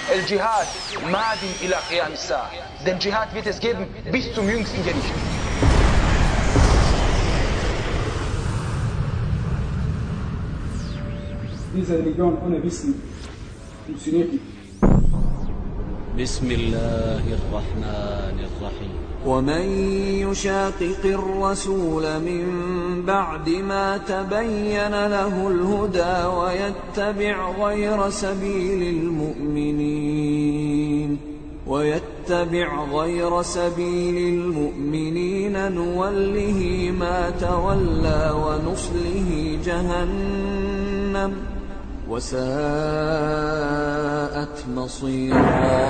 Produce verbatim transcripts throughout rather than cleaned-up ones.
El-Jihad madin ila qiyam as-sa'a. Den Dschihad wird es geben bis zum jüngsten Gericht. Diese Religion ohne Wissen funktioniert nicht. بسم الله الرحمن الرحيم ومن يشاقق الرسول من بعد ما تبين له الهدى ويتبع غير سبيل المؤمنين ويتبع غير سبيل المؤمنين نوله ما تولى ونصله جهنم وساءت مصيرا.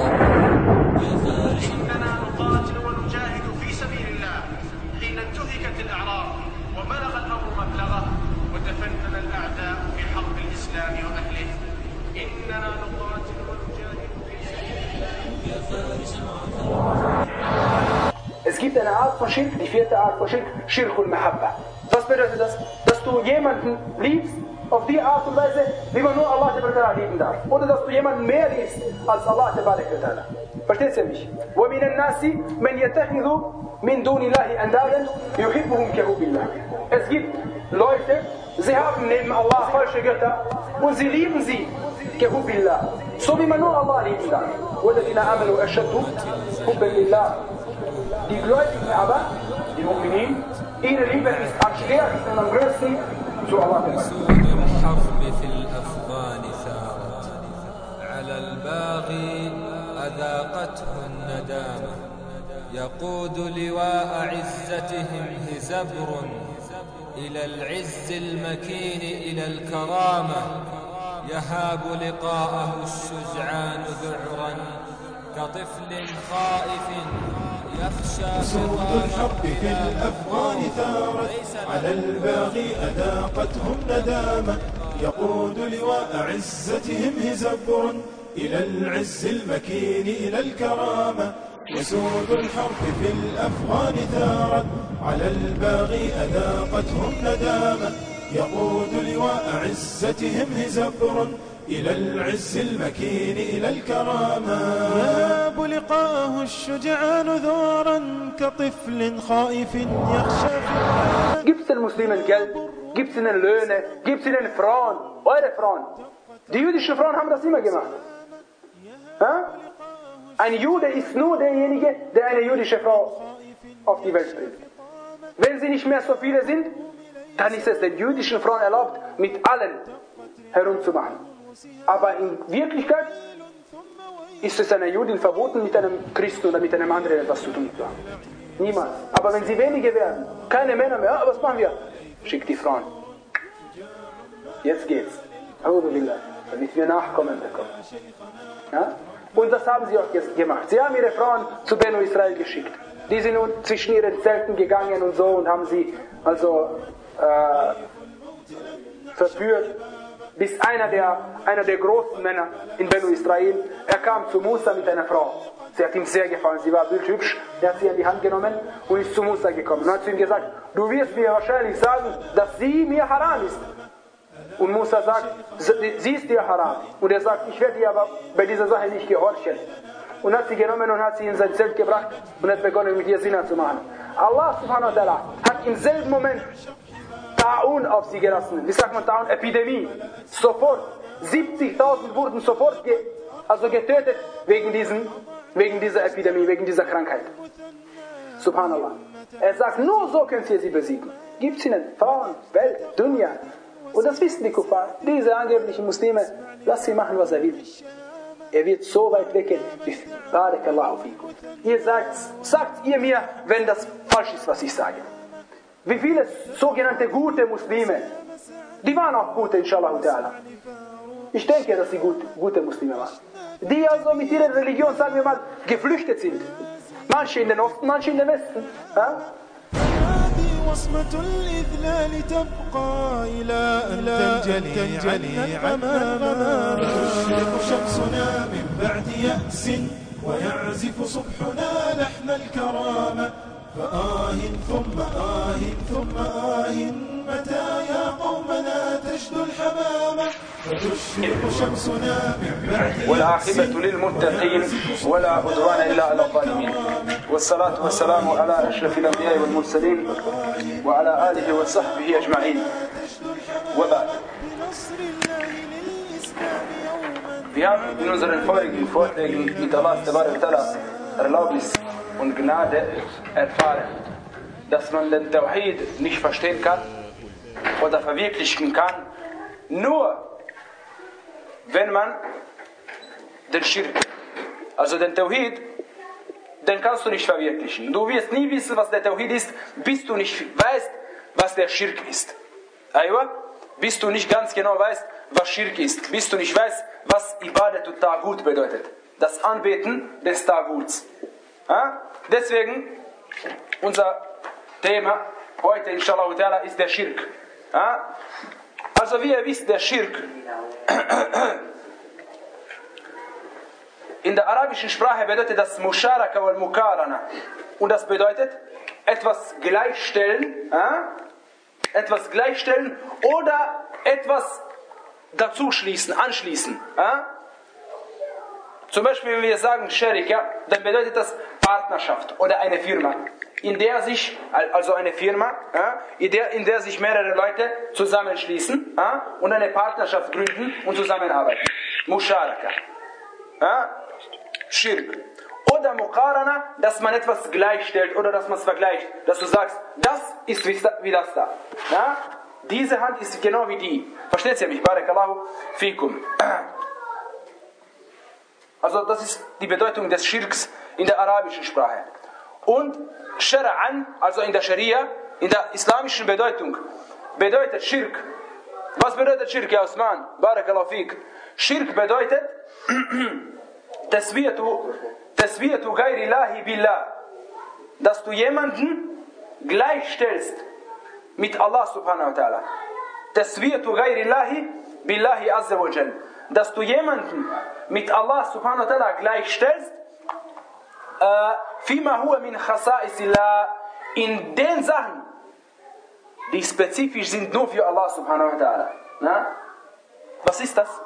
إننا نقاتل ونجاهد في سبيل الله حين انتهكت الأعراض وبلغ الأمر مبلغه وتفنن الأعداء في حرب الإسلام وأهله. إننا نقاتل ونجاهد في سبيل الله. Es gibt eine Art von Schirk, die vierte Art von Schirk, Schirkul Mahabba. Was bedeutet das? Dass du jemanden liebst, auf die Art und Weise, wie man nur Allah lieben darf. Oder dass du jemanden mehr liebst, als Allah. Versteht ihr mich? وَمِنَ النَّاسِ مَنْ يَتَّخِذُ مِنْ دُونِ اللَّهِ أَنْدَادًا يُحِبُّهُمْ كَحُبِّ اللَّهِ. Es gibt Leute, sie haben neben Allah falsche Götter und sie lieben sie, كَحُبِّ اللَّهِ. So wie man nur Allah lieben darf. وَالَّذِينَ آمَنُوا أَشَدُّ حُبًّا لِلَّهِ. Die Gläubigen aber, die Mu'minin, ihre Liebe ist am stärksten und am größten zu Allah. الحرب في الأفغان ثارت على الباغي أذاقته الندامة يقود لواء عزتهم هزبر إلى العز المكين إلى الكرامة يهاب لقاءه الشجعان ذعرا كطفل خائف يخشى. سود الحرب في الأفغان ثارت على الباغي أذاقتهم ندامة يقود لواء عزتهم هزبر إلى العز المكين إلى الكرامة. وسود الحرب في الأفغان ثارت على الباغي أذاقتهم ندامة يقود لواء عزتهم هزبر إلى العز المكين إلى الكرامة. يهاب لقاءه الشجعان ذعرا كطفل خائف يخشى. Gibt es den Muslimen Geld? Gibt es ihnen Löhne? Gibt es ihnen Frauen? Eure Frauen? Die jüdischen Frauen haben das immer gemacht. Ha? Ein Jude ist nur derjenige, der eine jüdische Frau auf die Welt bringt. Wenn sie nicht mehr so viele sind, dann ist es den jüdischen Frauen erlaubt, mit allen herumzumachen. Aber in Wirklichkeit ist es einer Judin verboten, mit einem Christen oder mit einem anderen etwas zu tun zu haben. Niemals. Aber wenn sie wenige werden, keine Männer mehr, ja, was machen wir? Schickt die Frauen. Jetzt geht's. Damit wir Nachkommen bekommen. Ja? Und das haben sie auch gemacht. Sie haben ihre Frauen zu Benu Israel geschickt. Die sind nun zwischen ihren Zelten gegangen und so und haben sie also äh, verführt. Bis einer der, einer der großen Männer in Benu Israel, er kam zu Musa mit einer Frau. Sie hat ihm sehr gefallen, sie war bildhübsch, er hat sie an die Hand genommen und ist zu Musa gekommen. Und hat zu ihm gesagt, du wirst mir wahrscheinlich sagen, dass sie mir haram ist. Und Musa sagt, sie ist dir haram. Und er sagt, ich werde dir aber bei dieser Sache nicht gehorchen. Und hat sie genommen und hat sie in sein Zelt gebracht und hat begonnen mit ihr Zina zu machen. Allah subhanahu wa ta'ala hat im selben Moment Ta'un auf sie gelassen. Wie sagt man Ta'un? Epidemie. Sofort. siebzigtausend wurden sofort ge also getötet wegen, diesen, wegen dieser Epidemie, wegen dieser Krankheit. Subhanallah. Er sagt, nur so könnt ihr sie besiegen. Gibt es ihnen Frauen, Welt, Dunya. Und das wissen die Kuffar. Diese angeblichen Muslime, lass sie machen, was er will. Er wird so weit weggehen. Barakallahu fikum. Ihr sagt, sagt ihr mir, wenn das falsch ist, was ich sage. Wie viele sogenannte gute Muslime, die waren auch gute, inshallah ta'ala. Ich denke, dass sie gut, gute Muslime waren. Die also mit ihrer Religion, sagen wir mal, geflüchtet sind. Manche in den Osten, manche in den Westen. Ja? وصمة الإذلال تبقى إلى أن تنجلي عنا الغمام. تشرق شمسنا من بعد يأس ويعزف صبحنا لحن الكرامة. فآه ثم آه ثم آه متى يا قومنا تجد الحمامة. فتشرق شمسنا من بعد والعاقبة للمتقين ولا عدوان إلا على الظالمين والصلاة والسلام على أشرف الأنبياء والمرسلين وعلى آله وصحبه أجمعين وبعد. Wir haben in unseren vorigen Vorträgen mit Allahs Erlaubnis und Gnade erfahren, dass man den Tawhid nicht verstehen kann oder verwirklichen kann, nur wenn man den Schirk, also den Tawhid, den kannst du nicht verwirklichen. Du wirst nie wissen, was der Tawhid ist, bis du nicht weißt, was der Schirk ist. Aywa? Bis du nicht ganz genau weißt, was Schirk ist. Bis du nicht weißt, was Ibadat und Tagut bedeutet. Das Anbeten des Taguts. Ja? Deswegen, unser Thema heute, inshallah ta'ala, ist der Schirk. Ja? Also wie ihr wisst, der Schirk in der arabischen Sprache bedeutet das Musharaka wal Mukarana. Und das bedeutet etwas gleichstellen, äh? etwas gleichstellen oder etwas dazu schließen, anschließen. Äh? Zum Beispiel, wenn wir sagen Sharika, dann bedeutet das Partnerschaft oder eine Firma, in der sich, also eine Firma, äh, in, der, in der sich mehrere Leute zusammenschließen äh, und eine Partnerschaft gründen und zusammenarbeiten. Musharaka. Äh? Schirk. Oder Muqarana, dass man etwas gleichstellt oder dass man es vergleicht. Dass du sagst, das ist wie das da. Ja? Diese Hand ist genau wie die. Versteht ihr mich? Barakallahu fikum. Also das ist die Bedeutung des Schirks in der arabischen Sprache. Und Shara'an, also in der Scharia, in der islamischen Bedeutung, bedeutet Schirk. Was bedeutet Schirk, ja Osman? Barakallahu fik. Schirk bedeutet Taswiyatu, Taswiyatu Ghairi Lahi Billah, dass du jemanden gleichstellst mit Allah subhanahu wa ta'ala. Taswiyatu Ghairi Lahi Billahi Azza wa Jal, dass du jemanden mit Allah subhanahu wa ta'ala gleichstellst, äh, Fima huwa min khasaisillah, in den Sachen, die spezifisch sind nur für Allah subhanahu wa ta'ala. Na? Was ist das?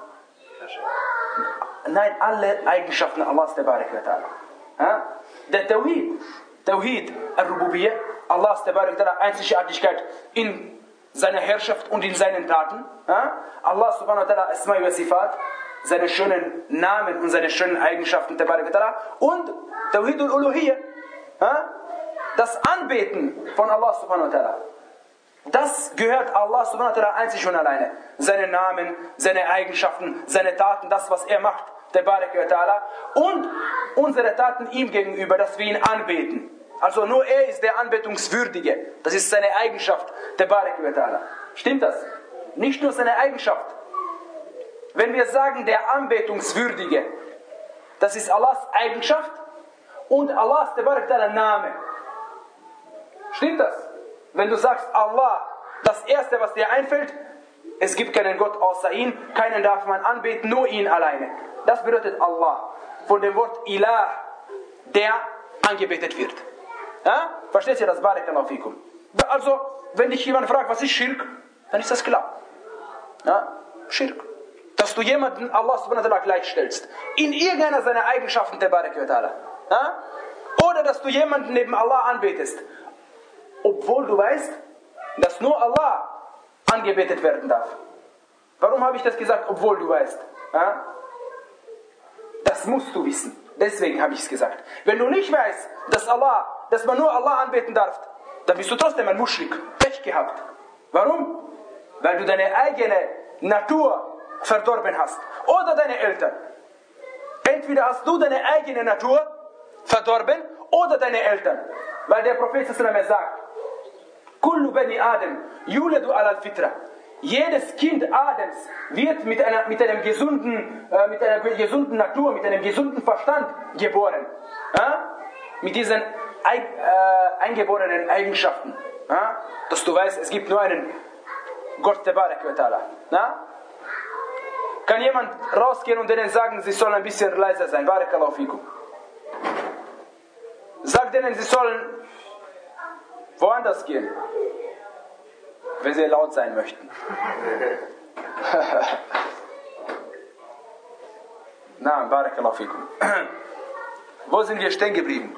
Nein, alle Eigenschaften Allahs tabarak wa ta'ala. Der Tawhid, Tawhid al-Rububiyyah, Allahs tabarak wa ta'ala, Einzigartigkeit in seiner Herrschaft und in seinen Taten. Allah subhanahu wa ta'ala, Asma wa Sifat, seine schönen Namen und seine schönen Eigenschaften tabarak wa ta'ala. Und Tawhid al-Uluhiyyah, das Anbeten von Allah subhanahu wa ta'ala. Das gehört Allah subhanahu wa ta'ala einzig und alleine. Seine Namen, seine Eigenschaften, seine Taten, das was er macht, tabarak wa ta'ala. Und unsere Taten ihm gegenüber, dass wir ihn anbeten. Also nur er ist der Anbetungswürdige. Das ist seine Eigenschaft, tabarak wa ta'ala. Stimmt das? Nicht nur seine Eigenschaft. Wenn wir sagen, der Anbetungswürdige, das ist Allahs Eigenschaft und Allahs tabarak wa ta'ala Name. Stimmt das? Wenn du sagst, Allah, das Erste, was dir einfällt, es gibt keinen Gott außer ihn, keinen darf man anbeten, nur ihn alleine. Das bedeutet Allah. Von dem Wort Ilah, der angebetet wird. Ja? Versteht ihr das? Barakallahu fikum. Also, wenn dich jemand fragt, was ist Schirk, dann ist das klar. Ja? Schirk. Dass du jemanden Allah subhanahu wa ta'ala gleichstellst. In irgendeiner seiner Eigenschaften, der Barak wa ta'ala. Ja? Oder dass du jemanden neben Allah anbetest. Obwohl du weißt, dass nur Allah angebetet werden darf. Warum habe ich das gesagt, obwohl du weißt? Ja? Das musst du wissen. Deswegen habe ich es gesagt. Wenn du nicht weißt, dass Allah, dass man nur Allah anbeten darf, dann bist du trotzdem ein Muschrik. Pech gehabt. Warum? Weil du deine eigene Natur verdorben hast. Oder deine Eltern. Entweder hast du deine eigene Natur verdorben oder deine Eltern. Weil der Prophet sagt, Kullu bani Adam yuladu ala al-fitra. Jedes Kind Adams wird mit einer, mit einem gesunden, äh, mit einer gesunden Natur, mit einem gesunden Verstand geboren. Ja? Mit diesen äh, eingeborenen Eigenschaften. Ja? Dass du weißt, es gibt nur einen Gott, tabarak wa ta'ala. Ja? Kann jemand rausgehen und denen sagen, sie sollen ein bisschen leiser sein? Barakallahu fikum. Sag denen, sie sollen woanders gehen, wenn sie laut sein möchten. Na, barakallahu fikum. Wo sind wir stehen geblieben?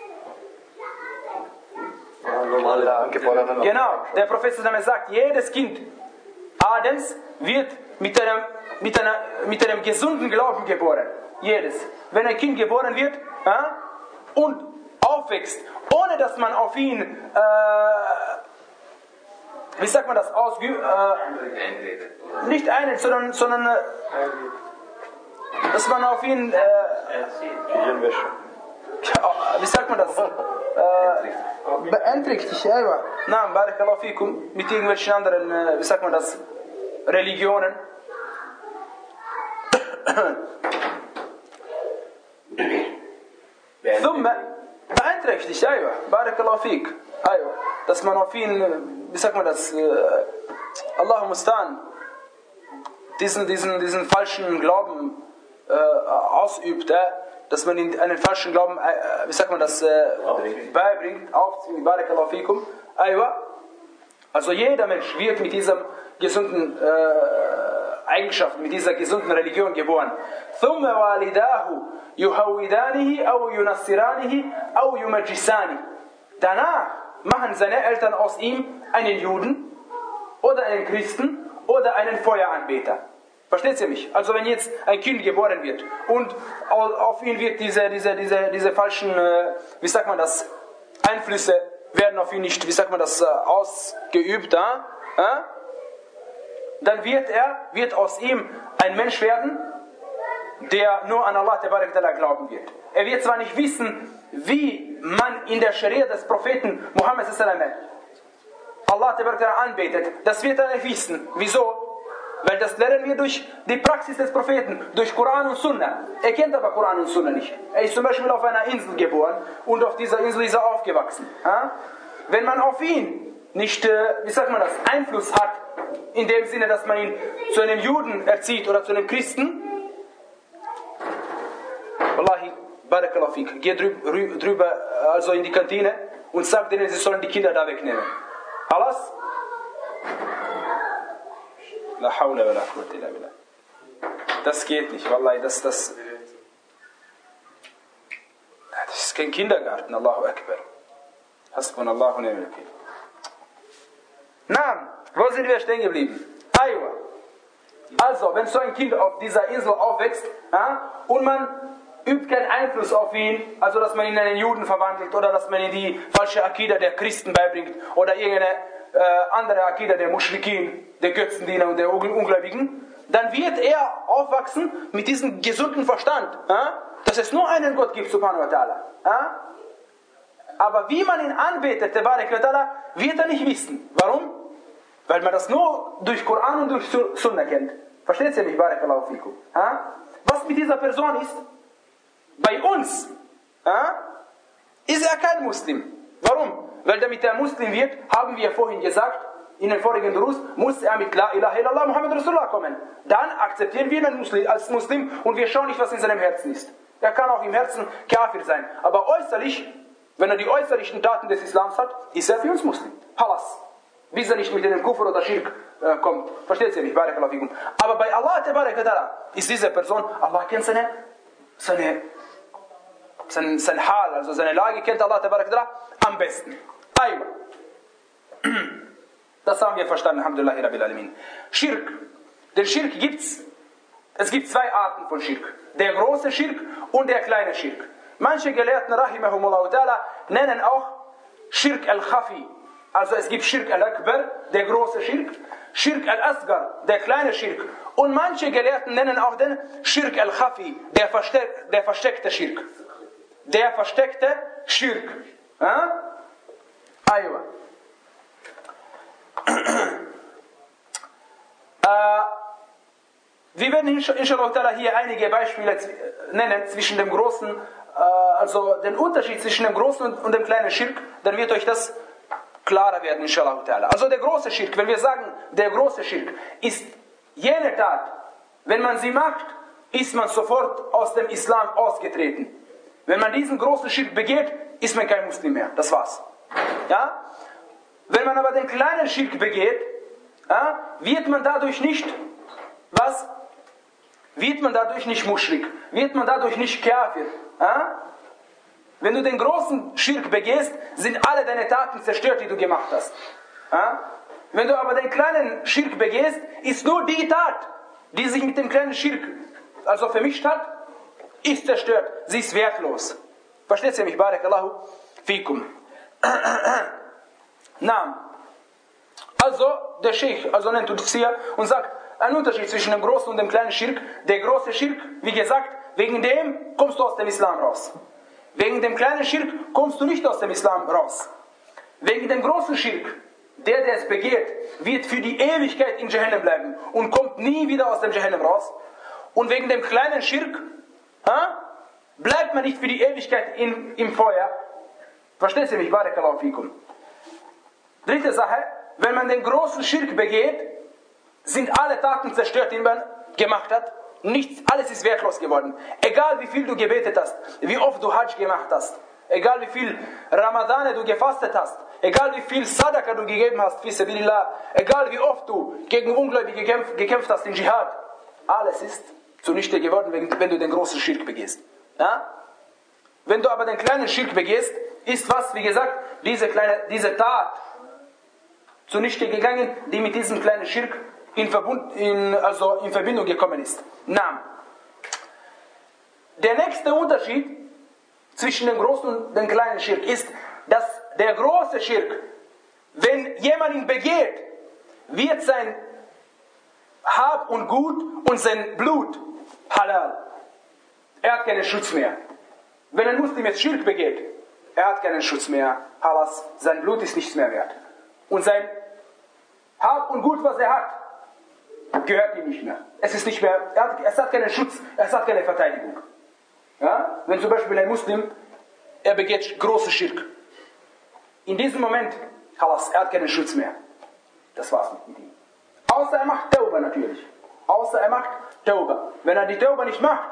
Genau, der Prophet sagt, jedes Kind Adams wird mit einem, mit, einer, mit einem gesunden Glauben geboren. Jedes. Wenn ein Kind geboren wird äh, und aufwächst, ohne dass man auf ihn, äh, wie sagt man das, ausgeübt, äh, nicht einredet, sondern, sondern äh, dass man auf ihn, äh, wie sagt man das, äh, beeinträchtigt, ja, na, barakallahu fikum, mit irgendwelchen anderen, äh, wie sagt man das, Religionen. ثم beeinträchtigt, ja, barakallahu fik, dass man auf ihn, wie sagt man das, äh, Allahu Mustan, diesen, diesen, diesen falschen Glauben äh, ausübt, äh, dass man ihn einen falschen Glauben, äh, wie sagt man das, äh, beibringt, aufzwingt, barakallahu fikum, also jeder Mensch wird mit diesem gesunden äh, Eigenschaften, mit dieser gesunden Religion geboren. ثم والداه يهودانه أو ينصرانه أو يمجسانه. Danach machen seine Eltern aus ihm einen Juden oder einen Christen oder einen Feueranbeter. Versteht ihr mich? Also wenn jetzt ein Kind geboren wird und auf ihn wird diese, diese, diese, diese falschen, äh, wie sagt man das, Einflüsse werden auf ihn nicht, wie sagt man das, äh, ausgeübt, äh? Äh? Dann wird er, wird aus ihm ein Mensch werden, der nur an Allah glauben wird. Er wird zwar nicht wissen, wie man in der Scharia des Propheten Muhammad Allah anbetet, das wird er nicht wissen. Wieso? Weil das lernen wir durch die Praxis des Propheten, durch Koran und Sunna. Er kennt aber Koran und Sunna nicht. Er ist zum Beispiel auf einer Insel geboren und auf dieser Insel ist er aufgewachsen. Wenn man auf ihn nicht, wie sagt man das, Einfluss hat, in dem Sinne, dass man ihn zu einem Juden erzieht oder zu einem Christen, Wallahi, barakallahu fik, geh drüber, drüber also in die Kantine und sag denen, sie sollen die Kinder da wegnehmen. Alles? La hawla wa la quwwata illa billah. Das geht nicht, Wallahi, das, das, das ist kein Kindergarten, Allahu Akbar. Hasbunallahu wa ni'mal wakeel. Na, wo sind wir stehen geblieben? Aywa. Also, wenn so ein Kind auf dieser Insel aufwächst ja, und man übt keinen Einfluss auf ihn, also dass man ihn in einen Juden verwandelt oder dass man ihn die falsche Akida der Christen beibringt oder irgendeine äh, andere Akida der Muschrikin, der Götzendiener und der Ungläubigen, dann wird er aufwachsen mit diesem gesunden Verstand, ja, dass es nur einen Gott gibt, subhanahu wa ta'ala. Ja. Aber wie man ihn anbetet, der Barak wa ta'ala, wird er nicht wissen. Warum? Weil man das nur durch Koran und durch Sunna kennt. Versteht ihr mich, Barakallahu fikum? Was mit dieser Person ist? Bei uns ha? Ist er kein Muslim. Warum? Weil damit er Muslim wird, haben wir vorhin gesagt, in den vorigen Durus, muss er mit La ilaha illallah Muhammad Rasulullah kommen. Dann akzeptieren wir ihn Muslim, als Muslim und wir schauen nicht, was in seinem Herzen ist. Er kann auch im Herzen Kafir sein. Aber äußerlich, wenn er die äußerlichen Taten des Islams hat, ist er für uns Muslim. Halas. Bis er nicht mit dem Kufr oder Schirk äh, kommt. Versteht ihr mich? Barakallahu fikum. Aber bei Allah ist diese Person, Allah kennt seine, seine, sein, sein Hal, also seine Lage kennt Allah am besten. Aywa. Das haben wir verstanden, Alhamdulillah Rabbil Alamin. Schirk. Den Schirk gibt's. Es gibt zwei Arten von Schirk. Der große Schirk und der kleine Schirk. Manche Gelehrten, rahimahumullah ta'ala, nennen auch Schirk al-Khafi. Also es gibt Schirk al-Akbar, der große Schirk, Schirk al-Asgar, der kleine Schirk. Und manche Gelehrten nennen auch den Schirk al-Khafi, der, versteck, der versteckte Schirk. Der versteckte Schirk. Ja? Aywa. äh, wir werden inshallah hier einige Beispiele nennen zwischen dem großen, äh, also den Unterschied zwischen dem großen und, und dem kleinen Schirk, dann wird euch das klarer werden, inshallah. Also der große Schirk, wenn wir sagen, der große Schirk ist jene Tat, wenn man sie macht, ist man sofort aus dem Islam ausgetreten. Wenn man diesen großen Schirk begeht, ist man kein Muslim mehr. Das war's. Ja? Wenn man aber den kleinen Schirk begeht, ja, wird man dadurch nicht was? wird man dadurch nicht Muschrik, wird man dadurch nicht Kafir. Ja? Wenn du den großen Schirk begehst, sind alle deine Taten zerstört, die du gemacht hast. Ja? Wenn du aber den kleinen Schirk begehst, ist nur die Tat, die sich mit dem kleinen Schirk also vermischt hat, ist zerstört. Sie ist wertlos. Versteht ihr mich? Barakallahu fikum. Na, also der Sheikh also nennt uns hier und sagt, ein Unterschied zwischen dem großen und dem kleinen Schirk. Der große Schirk, wie gesagt, wegen dem kommst du aus dem Islam raus. Wegen dem kleinen Schirk kommst du nicht aus dem Islam raus. Wegen dem großen Schirk, der, der es begeht, wird für die Ewigkeit in Jahannam bleiben und kommt nie wieder aus dem Jahannam raus. Und wegen dem kleinen Schirk ha, bleibt man nicht für die Ewigkeit in, im Feuer. Versteht ihr mich? Barakallahu fikum. Dritte Sache, wenn man den großen Schirk begeht, sind alle Taten zerstört, die man gemacht hat. Nichts, alles ist wertlos geworden. Egal wie viel du gebetet hast, wie oft du Hajj gemacht hast, egal wie viel Ramadane du gefastet hast, egal wie viel Sadaka du gegeben hast, fi sabilillah, egal wie oft du gegen Ungläubige gekämpft, gekämpft hast in Dschihad, alles ist zunichte geworden, wenn du den großen Schirk begehst. Ja? Wenn du aber den kleinen Schirk begehst, ist was, wie gesagt, diese, kleine, diese Tat zunichte gegangen, die mit diesem kleinen Schirk in, Verbund, in, also in Verbindung gekommen ist. Na, der nächste Unterschied zwischen dem großen und dem kleinen Schirk ist, dass der große Schirk, wenn jemand ihn begeht, wird sein Hab und Gut und sein Blut halal. Er hat keinen Schutz mehr. Wenn ein Muslim jetzt Schirk begeht, er hat keinen Schutz mehr. Halas, sein Blut ist nichts mehr wert. Und sein Hab und Gut, was er hat, gehört ihm nicht mehr. Es ist nicht mehr, er hat, es hat keinen Schutz, es hat keine Verteidigung. Ja? Wenn zum Beispiel ein Muslim, er begeht große Schirk. In diesem Moment, halas, er hat keinen Schutz mehr. Das war's mit ihm. Außer er macht Tauba natürlich. Außer er macht Tauba. Wenn er die Tauba nicht macht,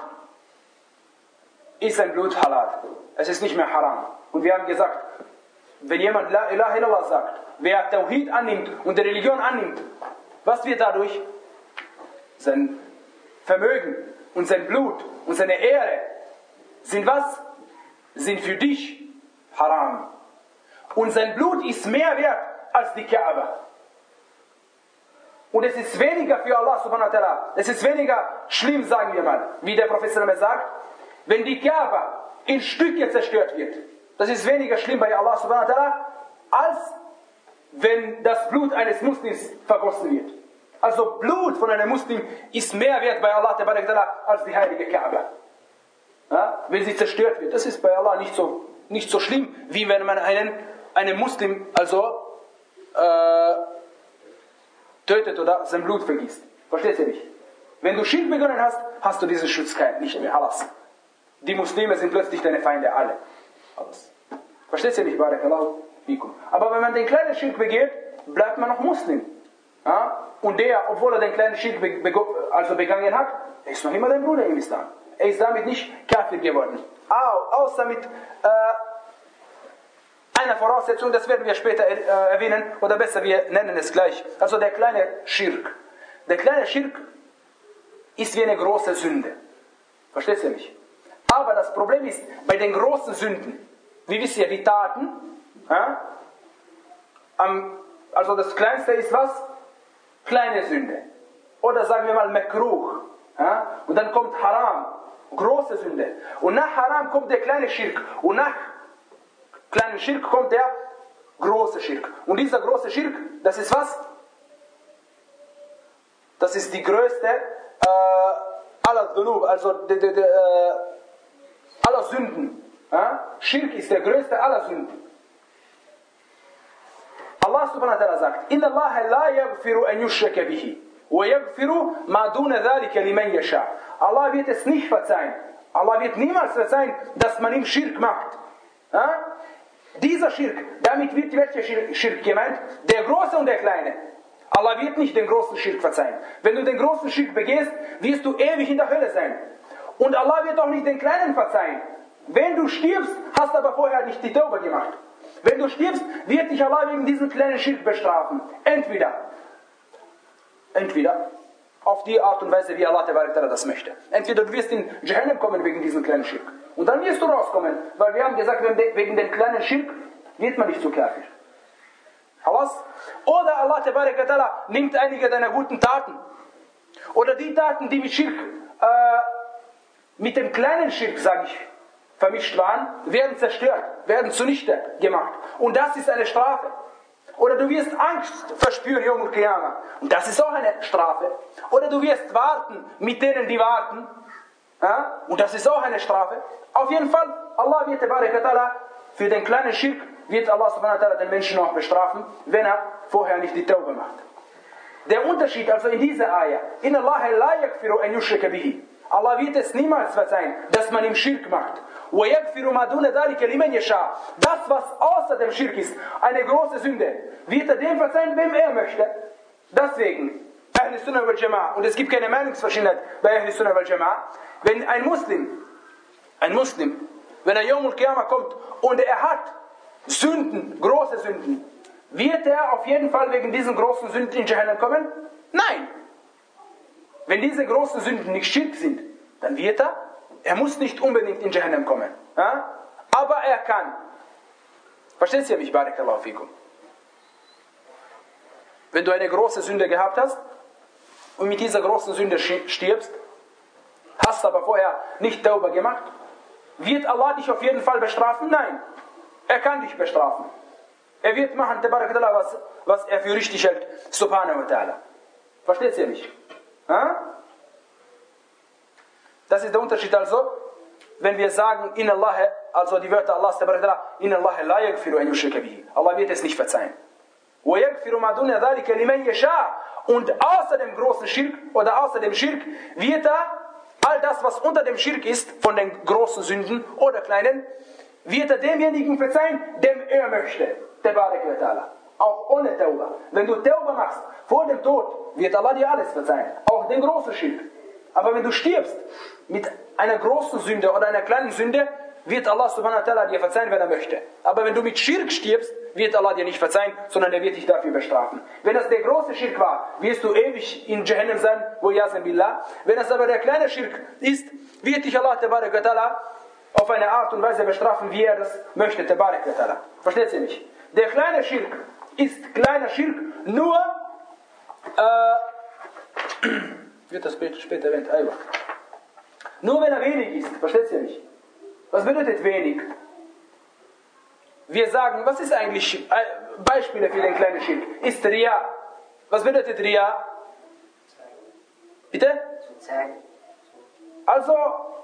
ist sein Blut halal. Es ist nicht mehr haram. Und wir haben gesagt, wenn jemand La ilaha illallah sagt, wer Tawhid annimmt und die Religion annimmt, was wird dadurch? Sein Vermögen und sein Blut und seine Ehre sind was? Sind für dich haram. Und sein Blut ist mehr wert als die Kaaba. Und es ist weniger für Allah subhanahu wa ta'ala. Es ist weniger schlimm, sagen wir mal, wie der Prophet sagt, wenn die Kaaba in Stücke zerstört wird. Das ist weniger schlimm bei Allah subhanahu wa ta'ala, als wenn das Blut eines Muslims vergossen wird. Also Blut von einem Muslim ist mehr wert bei Allah als die heilige Kaaba. Ja? Wenn sie zerstört wird. Das ist bei Allah nicht so, nicht so schlimm, wie wenn man einen, einen Muslim also äh, tötet oder sein Blut vergießt. Versteht ihr nicht? Wenn du Schirk begonnen hast, hast du diesen Schutz nicht mehr. Alles. Die Muslime sind plötzlich deine Feinde, alle. Alles. Versteht ihr nicht? Barakallahu fikum. Aber wenn man den kleinen Schirk begeht, bleibt man noch Muslim. Ja? Und der, obwohl er den kleinen Schirk be also begangen hat, er ist noch immer dein Bruder im Islam. Er ist damit nicht Kafir geworden. Au, außer mit äh, einer Voraussetzung, das werden wir später äh, erwähnen, oder besser, wir nennen es gleich. Also der kleine Schirk. Der kleine Schirk ist wie eine große Sünde. Versteht ihr mich? Aber das Problem ist, bei den großen Sünden, wie wisst ihr, die Taten, ja, am, also das Kleinste ist was? Kleine Sünde. Oder sagen wir mal Makruh. Ja, und dann kommt Haram, große Sünde. Und nach Haram kommt der kleine Schirk. Und nach kleinen Schirk kommt der große Schirk. Und dieser große Schirk, das ist was? Das ist die größte äh, aller Dhunub, also de, de, de, äh, aller Sünden. Ja? Schirk ist der größte aller Sünden. Allah subhanahu wa ta'ala sagt, Inna Allah la yaghfiru an yushraka bihi, wa yaghfiru ma duna dhalika liman yasha. Allah wird es nicht verzeihen. Allah wird niemals verzeihen, dass man ihm Schirk macht. Ja? Dieser Schirk, damit wird welcher Schirk, Schirk gemeint? Der große und der kleine. Allah wird nicht den großen Schirk verzeihen. Wenn du den großen Schirk begehst, wirst du ewig in der Hölle sein. Und Allah wird auch nicht den kleinen verzeihen. Wenn du stirbst, hast du aber vorher nicht die Tauba gemacht. Wenn du stirbst, wird dich Allah wegen diesem kleinen Schirk bestrafen. Entweder, entweder auf die Art und Weise, wie Allah das möchte. Entweder du wirst in Jahannam kommen wegen diesem kleinen Schirk. Und dann wirst du rauskommen, weil wir haben gesagt, wegen dem kleinen Schirk wird man nicht zu Kafir. Oder Allah nimmt einige deiner guten Taten. Oder die Taten, die mit Schirk, äh, mit dem kleinen Schirk, sage ich, vermischt waren, werden zerstört, werden zunichte gemacht. Und das ist eine Strafe. Oder du wirst Angst verspüren, Yawm al-Qiyamah. Und das ist auch eine Strafe. Oder du wirst warten mit denen, die warten. Ja? Und das ist auch eine Strafe. Auf jeden Fall, Allah wird für den kleinen Schirk, wird Allah subhanahu wa ta'ala den Menschen auch bestrafen, wenn er vorher nicht die Tauba macht. Der Unterschied also in dieser Ayah, in Allah la yakfiru an yushrika bihi. Allah wird es niemals verzeihen, dass man ihm Schirk macht. وَيَكْفِرُ مَا دُونَ ذَلِكَ لِمَنْ يَشَاءُ. Das, was außer dem Schirk ist, eine große Sünde, wird er dem verzeihen, wem er möchte. Deswegen, Ahl Sunnah wal Jama'a, und es gibt keine Meinungsverschiedenheit bei Ahl Sunnah wal Jama'a, wenn ein Muslim, ein Muslim, wenn er Yawm al-Qiyamah kommt und er hat Sünden, große Sünden, wird er auf jeden Fall wegen diesen großen Sünden in Jahannam kommen? Nein. Wenn diese großen Sünden nicht Schirk sind, dann wird er, er muss nicht unbedingt in Jahannam kommen. Ja? Aber er kann. Versteht ihr mich, Barakallahu fikum? Wenn du eine große Sünde gehabt hast und mit dieser großen Sünde stirbst, hast aber vorher nicht Tauba gemacht, wird Allah dich auf jeden Fall bestrafen? Nein. Er kann dich bestrafen. Er wird machen, was, was er für richtig hält, subhanahu wa ta'ala. Versteht ihr mich? Ja? Das ist der Unterschied also, wenn wir sagen, in Allah, also die Wörter Allahs, in Allah la yaghfiru an yushrika bihi. Allah wird es nicht verzeihen. Wa yaghfiru ma duna dhalika liman yasha. Und außer dem großen Schirk oder außer dem Schirk wird er all das, was unter dem Schirk ist, von den großen Sünden oder kleinen, wird er demjenigen verzeihen, dem er möchte. Tabarak wa ta'ala. Auch ohne Tauba. Wenn du Tauba machst, vor dem Tod, wird Allah dir alles verzeihen. Auch den großen Schirk. Aber wenn du stirbst mit einer großen Sünde oder einer kleinen Sünde, wird Allah subhanahu wa ta'ala dir verzeihen, wenn er möchte. Aber wenn du mit Schirk stirbst, wird Allah dir nicht verzeihen, sondern er wird dich dafür bestrafen. Wenn das der große Schirk war, wirst du ewig in Jahannam sein, wo Yazan Billah. Wenn das aber der kleine Schirk ist, wird dich Allah tabarak wa ta'ala auf eine Art und Weise bestrafen, wie er das möchte, tabarak wa ta'ala. Versteht ihr mich? Der kleine Schirk ist kleiner Schirk, nur äh, wird das später erwähnt, Aywa. Nur wenn er wenig ist, versteht ihr nicht? Was bedeutet wenig? Wir sagen, was ist eigentlich Beispiele für den kleinen Schirk? Ist Riya. Was bedeutet Riya? Bitte? Also,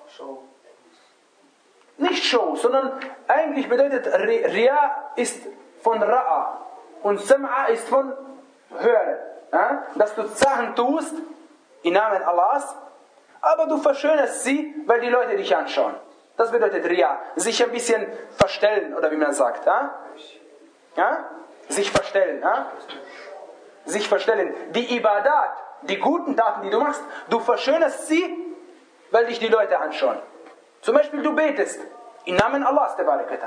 nicht Show, sondern eigentlich bedeutet Riya ist von Ra'a und Sam'a ist von Hören. Ja? Dass du Sachen tust im Namen Allahs, aber du verschönerst sie, weil die Leute dich anschauen. Das bedeutet Riya. Sich ein bisschen verstellen, oder wie man sagt. Ja? Ja? Sich verstellen. Ja? Sich verstellen. Die Ibadat, die guten Taten, die du machst, du verschönerst sie, weil dich die Leute anschauen. Zum Beispiel du betest im Namen Allahs,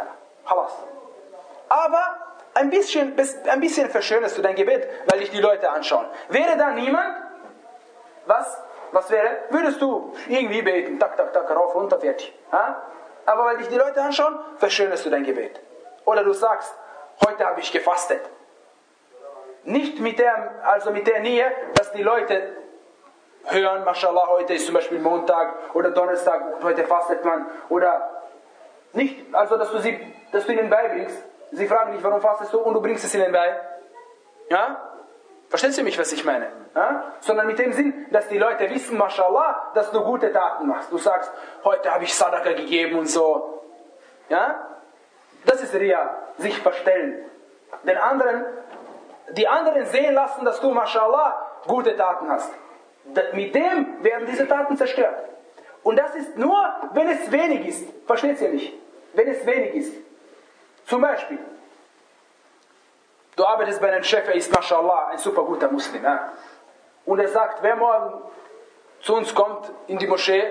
aber ein bisschen, ein bisschen verschönerst du dein Gebet, weil dich die Leute anschauen. Wäre da niemand, was, was wäre? Würdest du irgendwie beten, tak, tak, tak, rauf, runter, fertig. Ja? Aber weil dich die Leute anschauen, verschönerst du dein Gebet. Oder du sagst, heute habe ich gefastet. Nicht mit der, also mit der Nähe, dass die Leute hören, mashallah, heute ist zum Beispiel Montag oder Donnerstag, heute fastet man. Oder nicht, also dass du, sie, dass du ihnen beibringst. Sie fragen dich, warum fastest du, und du bringst es ihnen bei. Ja? Verstehst du mich, was ich meine? Ja? Sondern mit dem Sinn, dass die Leute wissen, mashallah, dass du gute Taten machst. Du sagst, heute habe ich Sadaqa gegeben und so. Ja? Das ist Riya, sich verstellen. Den anderen, die anderen sehen lassen, dass du, mashallah, gute Taten hast. Mit dem werden diese Taten zerstört. Und das ist nur, wenn es wenig ist. Versteht ihr nicht? Wenn es wenig ist. Zum Beispiel, du arbeitest bei einem Chef, er ist, mashallah, ein super guter Muslim. Ja? Und er sagt, wer morgen zu uns kommt in die Moschee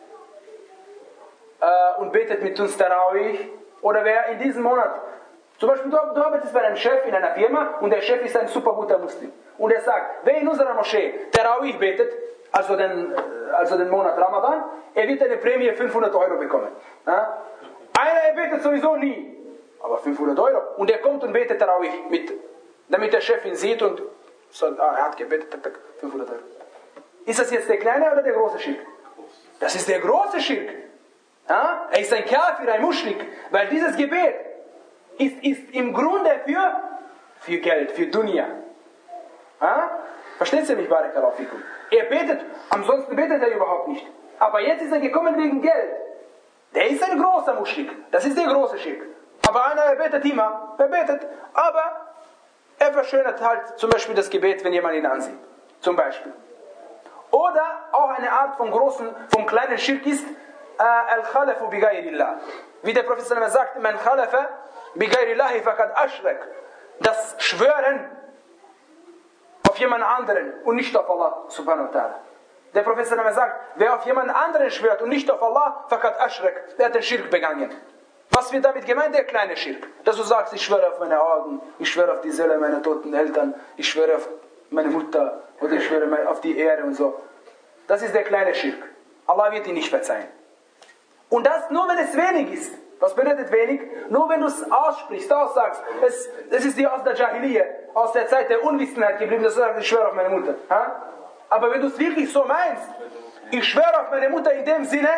äh, und betet mit uns Tarawih, oder wer in diesem Monat, zum Beispiel, du, du arbeitest bei einem Chef in einer Firma und der Chef ist ein super guter Muslim. Und er sagt, wer in unserer Moschee Tarawih betet, also den, also den Monat Ramadan, er wird eine Prämie fünfhundert Euro bekommen. Ja? Einer, er betet sowieso nie, aber fünfhundert Euro. Und er kommt und betet Tarawih mit, damit der Chef ihn sieht und sagt, ah, er hat gebetet, fünfhundert Euro. Ist das jetzt der kleine oder der große Schirk? Das ist der große Schirk. Ja? Er ist ein Kafir, ein Muschrik, weil dieses Gebet ist, ist im Grunde für, für Geld, für Dunya. Ja? Versteht ihr mich, Barakallahu fikum? Er betet, ansonsten betet er überhaupt nicht. Aber jetzt ist er gekommen wegen Geld. Der ist ein großer Muschrik. Das ist der große Schirk. Aber einer, er betet immer, er betet, aber er verschönert halt zum Beispiel das Gebet, wenn jemand ihn ansieht. Zum Beispiel. Oder auch eine Art von großen, vom kleinen Schirk ist äh, Al-Khalafu bi ghayrillah. Wie der Prophet sallallahu alaihi wasallam sagt, Man khalafa bi ghayrillahi faqad ashrak. Das Schwören auf jemand anderen und nicht auf Allah subhanahu wa ta'ala. Der Prophet sallallahu alaihi wasallam sagt, wer auf jemand anderen schwört und nicht auf Allah, faqad ashrak, der hat den Schirk begangen. Was wird damit gemeint? Der kleine Schirk. Dass du sagst, ich schwöre auf meine Augen, ich schwöre auf die Seele meiner toten Eltern, ich schwöre auf meine Mutter oder ich schwöre auf die Ehre und so. Das ist der kleine Schirk. Allah wird ihn nicht verzeihen. Und das nur, wenn es wenig ist. Was bedeutet wenig? Nur wenn du es aussprichst, aussagst. Es, es ist dir aus der Jahiliyyah, aus der Zeit der Unwissenheit geblieben, dass du sagst, ich schwöre auf meine Mutter. Ha? Aber wenn du es wirklich so meinst, ich schwöre auf meine Mutter in dem Sinne,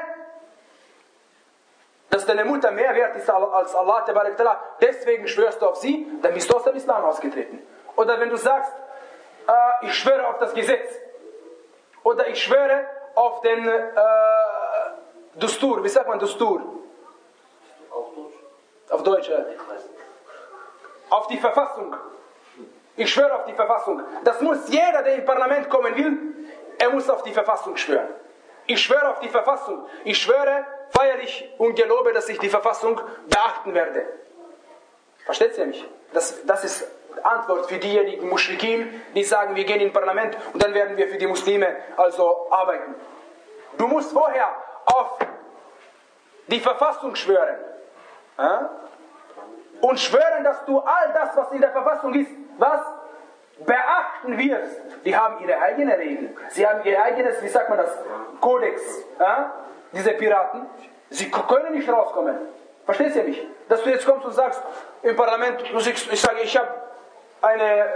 dass deine Mutter mehr wert ist als Allah, deswegen schwörst du auf sie, dann bist du aus dem Islam ausgetreten. Oder wenn du sagst, äh, ich schwöre auf das Gesetz, oder ich schwöre auf den äh, Dustur, wie sagt man Dustur? Auf Deutsch. Auf Deutsch, ja. Auf die Verfassung. Ich schwöre auf die Verfassung. Das muss jeder, der ins Parlament kommen will, er muss auf die Verfassung schwören. Ich schwöre auf die Verfassung. Ich schwöre feierlich und gelobe, dass ich die Verfassung beachten werde. Versteht ihr mich? Das, das ist Antwort für diejenigen Muschrikin, die sagen, wir gehen ins Parlament und dann werden wir für die Muslime also arbeiten. Du musst vorher auf die Verfassung schwören. Ja? Und schwören, dass du all das, was in der Verfassung ist, was beachten wirst. Die haben ihre eigenen Regeln. Sie haben ihr eigenes, wie sagt man das, Kodex. Ja? Diese Piraten, sie können nicht rauskommen. Verstehst du mich? Dass du jetzt kommst und sagst, im Parlament, du sagst, ich sage, ich habe eine,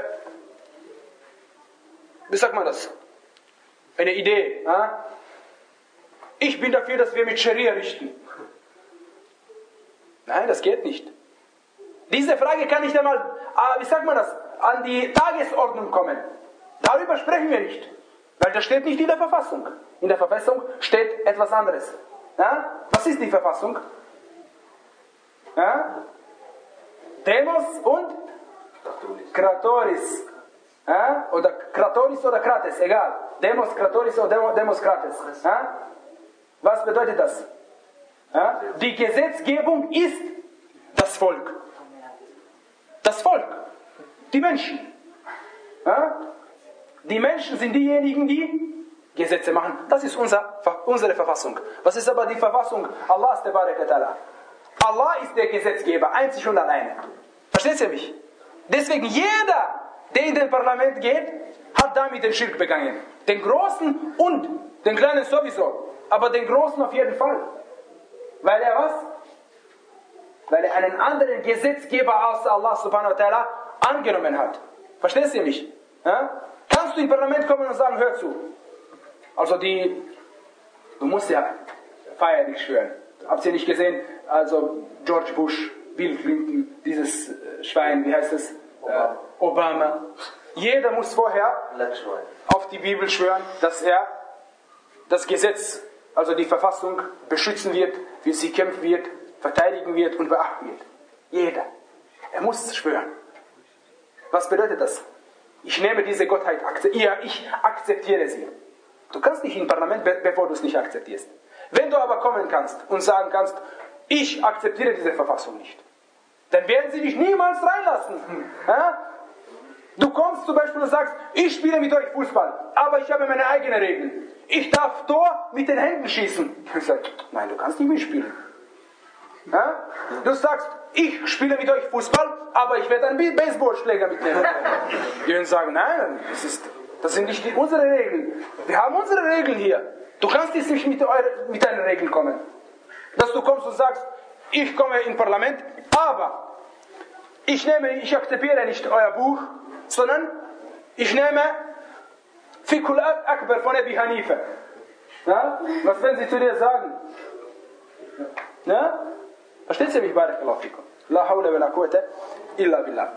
wie sagt man das, eine Idee. Ja? Ich bin dafür, dass wir mit Scharia richten. Nein, das geht nicht. Diese Frage kann nicht einmal, wie sagt man das, an die Tagesordnung kommen. Darüber sprechen wir nicht. Weil das steht nicht in der Verfassung. In der Verfassung steht etwas anderes. Ja? Was ist die Verfassung? Ja? Demos und Kratoris. Ja? Oder Kratoris oder Krates, egal. Demos, Kratoris oder Demo, Demos, Krates. Ja? Was bedeutet das? Ja? Die Gesetzgebung ist das Volk. Das Volk. Die Menschen. Ja? Die Menschen sind diejenigen, die Gesetze machen. Das ist unser, unsere Verfassung. Was ist aber die Verfassung? Allah ist der Barak Ta'ala. Allah ist der Gesetzgeber, einzig und alleine. Versteht ihr mich? Deswegen jeder, der in den Parlament geht, hat damit den Schirk begangen. Den Großen und den Kleinen sowieso. Aber den Großen auf jeden Fall. Weil er was? Weil er einen anderen Gesetzgeber außer Allah subhanahu wa ta'ala angenommen hat. Verstehst ihr mich? Ja? Kannst du ins Parlament kommen und sagen, hör zu. Also die, du musst ja feierlich schwören. Habt ihr nicht gesehen? Also George Bush, Bill Clinton, dieses Schwein, wie heißt es? Obama. Äh, Obama. Jeder muss vorher auf die Bibel schwören, dass er das Gesetz, also die Verfassung, beschützen wird, für sie kämpfen wird, verteidigen wird und beachten wird. Jeder. Er muss schwören. Was bedeutet das? Ich nehme diese Gottheit, ja, ich akzeptiere sie. Du kannst nicht im Parlament, bevor du es nicht akzeptierst. Wenn du aber kommen kannst und sagen kannst, ich akzeptiere diese Verfassung nicht, dann werden sie dich niemals reinlassen. Ja? Du kommst zum Beispiel und sagst, ich spiele mit euch Fußball, aber ich habe meine eigenen Regeln. Ich darf Tor mit den Händen schießen. Ich sage, nein, du kannst nicht mitspielen. Ja? Du sagst, ich spiele mit euch Fußball, aber ich werde einen Baseballschläger mitnehmen. Die würden sagen, nein, das ist Das sind nicht die, unsere Regeln. Wir haben unsere Regeln hier. Du kannst jetzt nicht mit, eure, mit deinen Regeln kommen. Dass du kommst und sagst, ich komme ins Parlament, aber ich nehme, ich akzeptiere nicht euer Buch, sondern ich nehme Fiqhul Akbar von Abi Hanifa. Ja? Was werden sie zu dir sagen? Ja? Versteht ihr mich? Barakallahu fikum. La hawla wa la quwwata illa billah.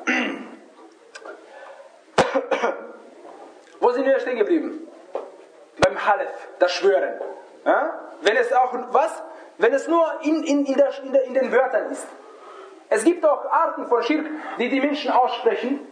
Wo sind wir stehen geblieben? Beim Halef, das Schwören. Ja? Wenn es auch, was? Wenn es nur in, in, in, der, in, der, in den Wörtern ist. Es gibt auch Arten von Schirk, die die Menschen aussprechen.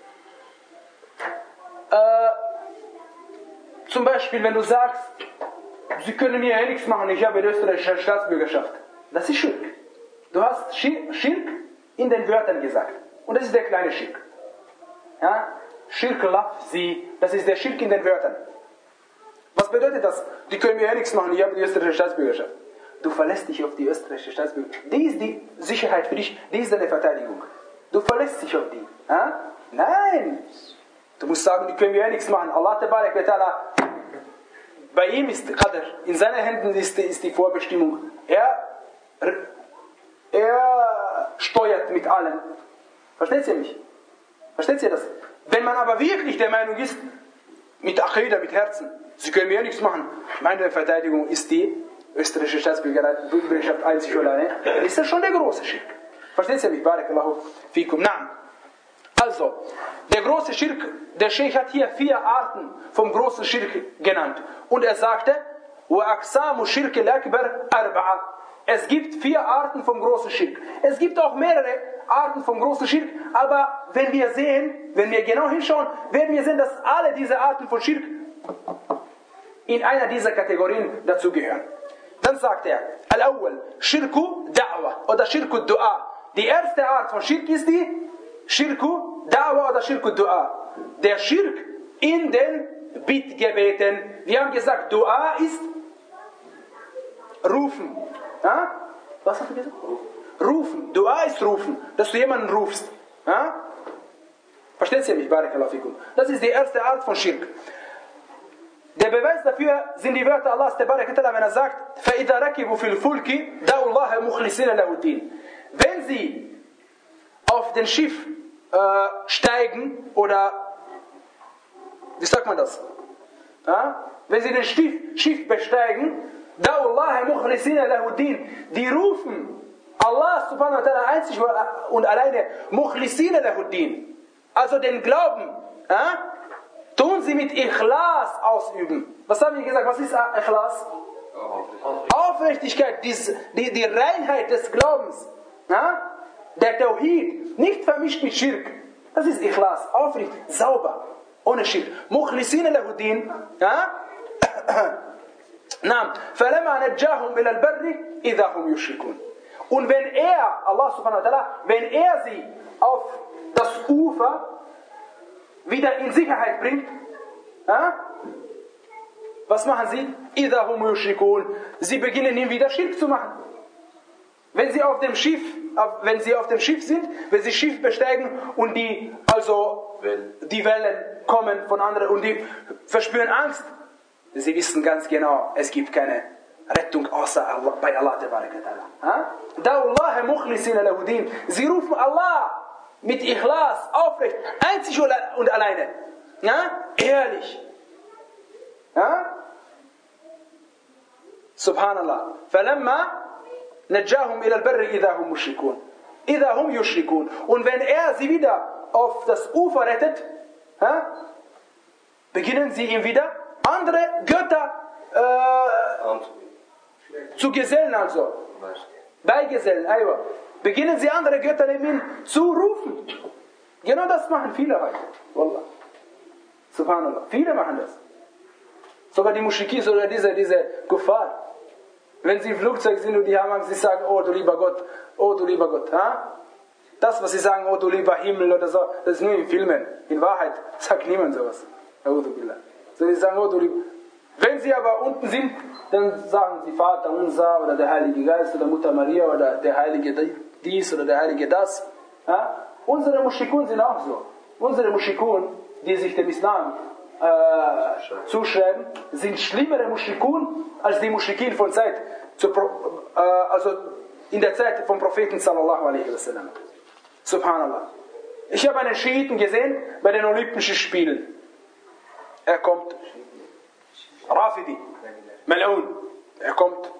Äh, zum Beispiel, wenn du sagst, sie können mir ja nichts machen, ich habe die österreichische Staatsbürgerschaft. Das ist Schirk. Du hast Schirk in den Wörtern gesagt. Und das ist der kleine Schirk. Ja? Schirk Lafzi, das ist der Schirk in den Wörtern. Was bedeutet das? Die können mir ja nichts machen, ich habe die österreichische Staatsbürgerschaft. Du verlässt dich auf die österreichische Staatsbürgerschaft. Die ist die Sicherheit für dich, die ist deine Verteidigung. Du verlässt dich auf die. Ja? Nein! Du musst sagen, die können mir ja nichts machen. Allah Tabarak wa Ta'ala, bei ihm ist Qadr, in seinen Händen ist, ist die Vorbestimmung. Er, er steuert mit allem. Versteht ihr mich? Versteht ihr das? Wenn man aber wirklich der Meinung ist, mit Aqidah, mit Herzen, sie können mir ja nichts machen, meine Verteidigung ist die österreichische Staatsbürgerschaft einzig und allein, ist das schon der große Schirk. Versteht ihr mich? Barakallahu fikum. Naam. Also, der große Schirk, der Sheikh hat hier vier Arten vom großen Schirk genannt. Und er sagte, وَأَقْسَامُ الشِّرْكِ الْأَكْبَرِ أَرْبَعَةً. Es gibt vier Arten vom großen Schirk. Es gibt auch mehrere Arten vom großen Schirk, aber wenn wir sehen, wenn wir genau hinschauen, werden wir sehen, dass alle diese Arten von Schirk in einer dieser Kategorien dazugehören. Dann sagt er, Al-Awwal, Shirku Da'wa oder Shirku Du'a. Die erste Art von Schirk ist die Shirku Da'wa oder Shirku Du'a. Der Schirk in den Bittgebeten. Wir haben gesagt, Du'a ist rufen. Ja? Was hast du gesagt? Rufen. Du'a ist rufen. Dass du jemanden rufst. Ja? Versteht ihr mich? Barakallahu fikum. Das ist die erste Art von Schirk. Der Beweis dafür sind die Wörter Allahs, wenn er sagt, فَإِذَا رَكِبُوا فِي الْفُلْكِ دَعُوا اللَّهَ مُخْلِصِينَ لَهُ الدِّينَ. Wenn sie auf den Schiff äh, steigen oder, wie sagt man das? Ja? Wenn sie den Schiff, Schiff besteigen, دَعُوا اللَّهَ مُخْلِصِينَ لَهُ الدِّينَ. Die rufen Allah subhanahu wa ta'ala einzig und alleine مُخْلِصِينَ لَهُ الدِّينَ. Also den Glauben, ja? Tun sie mit Ikhlas ausüben. Was haben wir gesagt? Was ist Ikhlas? Aufrichtigkeit, die, die, die Reinheit des Glaubens. Ja? Der Tawhid, nicht vermischt mit Schirk. Das ist Ikhlas, aufrichtig, sauber, ohne Schirk. Mukhlisina lahudin. فَلَمَا نَجَّاهُمْ إِلَى الْبَرِّ إِذَا هُمْ يُشْرِكُونَ. Und wenn er, Allah subhanahu wa ta'ala, wenn er sie auf das Ufer wieder in Sicherheit bringt, ja? Was machen sie? إِذَا هُمْ يُشْرِكُونَ. Sie beginnen ihm wieder Schirk zu machen. Wenn sie auf dem Schiff, wenn sie auf dem Schiff sind, wenn sie Schiff besteigen und die, also die Wellen kommen von anderen und die verspüren Angst, sie wissen ganz genau, es gibt keine Rettung außer Allah, bei Allah. Sie rufen Allah mit Ikhlas, aufrecht, einzig und alleine. Ja? Ehrlich. Ja? Subhanallah. فَلَمَّا نَجَّاهُمْ إِلَى الْبَرِّ إِذَا هُمْ يُشْرِكُونَ. إِذَا هُمْ يُشْرِكُونَ. Und wenn er sie wieder auf das Ufer rettet, ja, beginnen sie ihm wieder andere Götter äh, zu gesellen, also. Beigesellen, aywa. Beginnen sie andere Götter neben ihm zu rufen. Genau das machen viele heute. Wallah. Subhanallah. Viele machen das. Sogar die Muschrikis oder diese, diese Kuffar. Wenn sie im Flugzeug sind und die haben Angst, sie sagen, oh du lieber Gott, oh du lieber Gott. Ha? Das, was sie sagen, oh du lieber Himmel oder so, das ist nur in Filmen. In Wahrheit sagt niemand sowas. So, sie sagen, oh du lieber. Wenn sie aber unten sind, dann sagen sie Vater unser oder der Heilige Geist oder Mutter Maria oder der Heilige dies oder der Heilige das. Ja? Unsere Mushrikun sind auch so. Unsere Mushrikun, die sich dem Islam äh, zuschreiben, sind schlimmere Mushrikun als die Muschrikin von Zeit, zu, äh, also in der Zeit vom Propheten sallallahu alaihi wasallam. Subhanallah. Ich habe einen Schiiten gesehen bei den Olympischen Spielen. Er kommt, Rafidi, Mal'un, er kommt,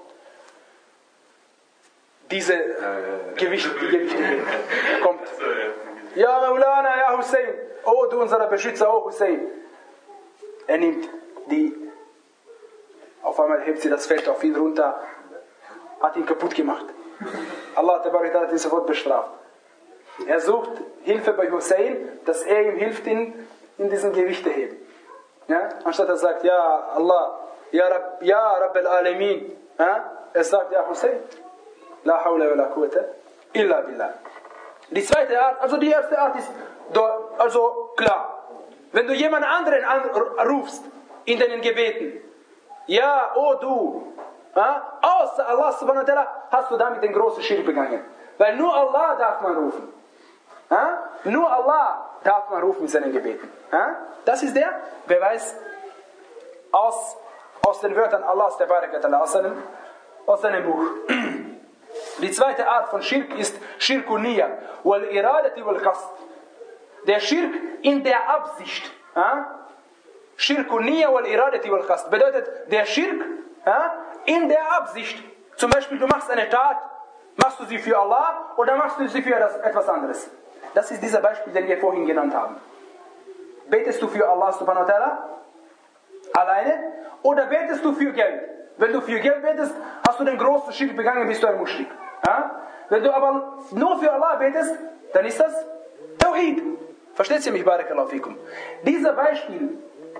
diese äh, Gewichte, die Gewichte, er kommt. Ja, Maulana, ja Hussein, oh du unser Beschützer, oh Hussein. Er nimmt die, auf einmal hebt sie das Feld auf ihn runter, hat ihn kaputt gemacht. Allah hat ihn sofort bestraft. Er sucht Hilfe bei Hussein, dass er ihm hilft in, in diesen Gewichte heben. Ja? Anstatt er sagt, ja Allah, ja Rabb, ja Rabb al-Alamin. Ja? Er sagt, ja Hussein, la hawla wa la quwwata illa billah. Die zweite Art, also die erste Art ist also klar. Wenn du jemand anderen anrufst in deinen Gebeten, ja, oh du, ja, außer Allah subhanahu wa ta'ala, hast du damit den großen Schirk begangen. Weil nur Allah darf man rufen. Ja? Nur Allah darf man rufen mit seinen Gebeten. Ja? Das ist der Beweis aus, aus den Wörtern Allahs, der Barakatullah, aus seinem, aus seinem Buch. Die zweite Art von Schirk ist Schirkun Niyya wal Iradati wal Qasd. Der Schirk in der Absicht. Ja? Schirkun Niyya wal Iradati wal Qasd bedeutet der Schirk ja, in der Absicht. Zum Beispiel, du machst eine Tat, machst du sie für Allah oder machst du sie für das, etwas anderes? Das ist dieser Beispiel, den wir vorhin genannt haben. Betest du für Allah subhanahu wa ta'ala alleine oder betest du für Geld? Wenn du für Geld betest, hast du den großen Schirk begangen, bist du ein Muschrik. Ja? Wenn du aber nur für Allah betest, dann ist das Tawhid. Versteht ihr mich, Barakallahu fikum? Dieser Beispiel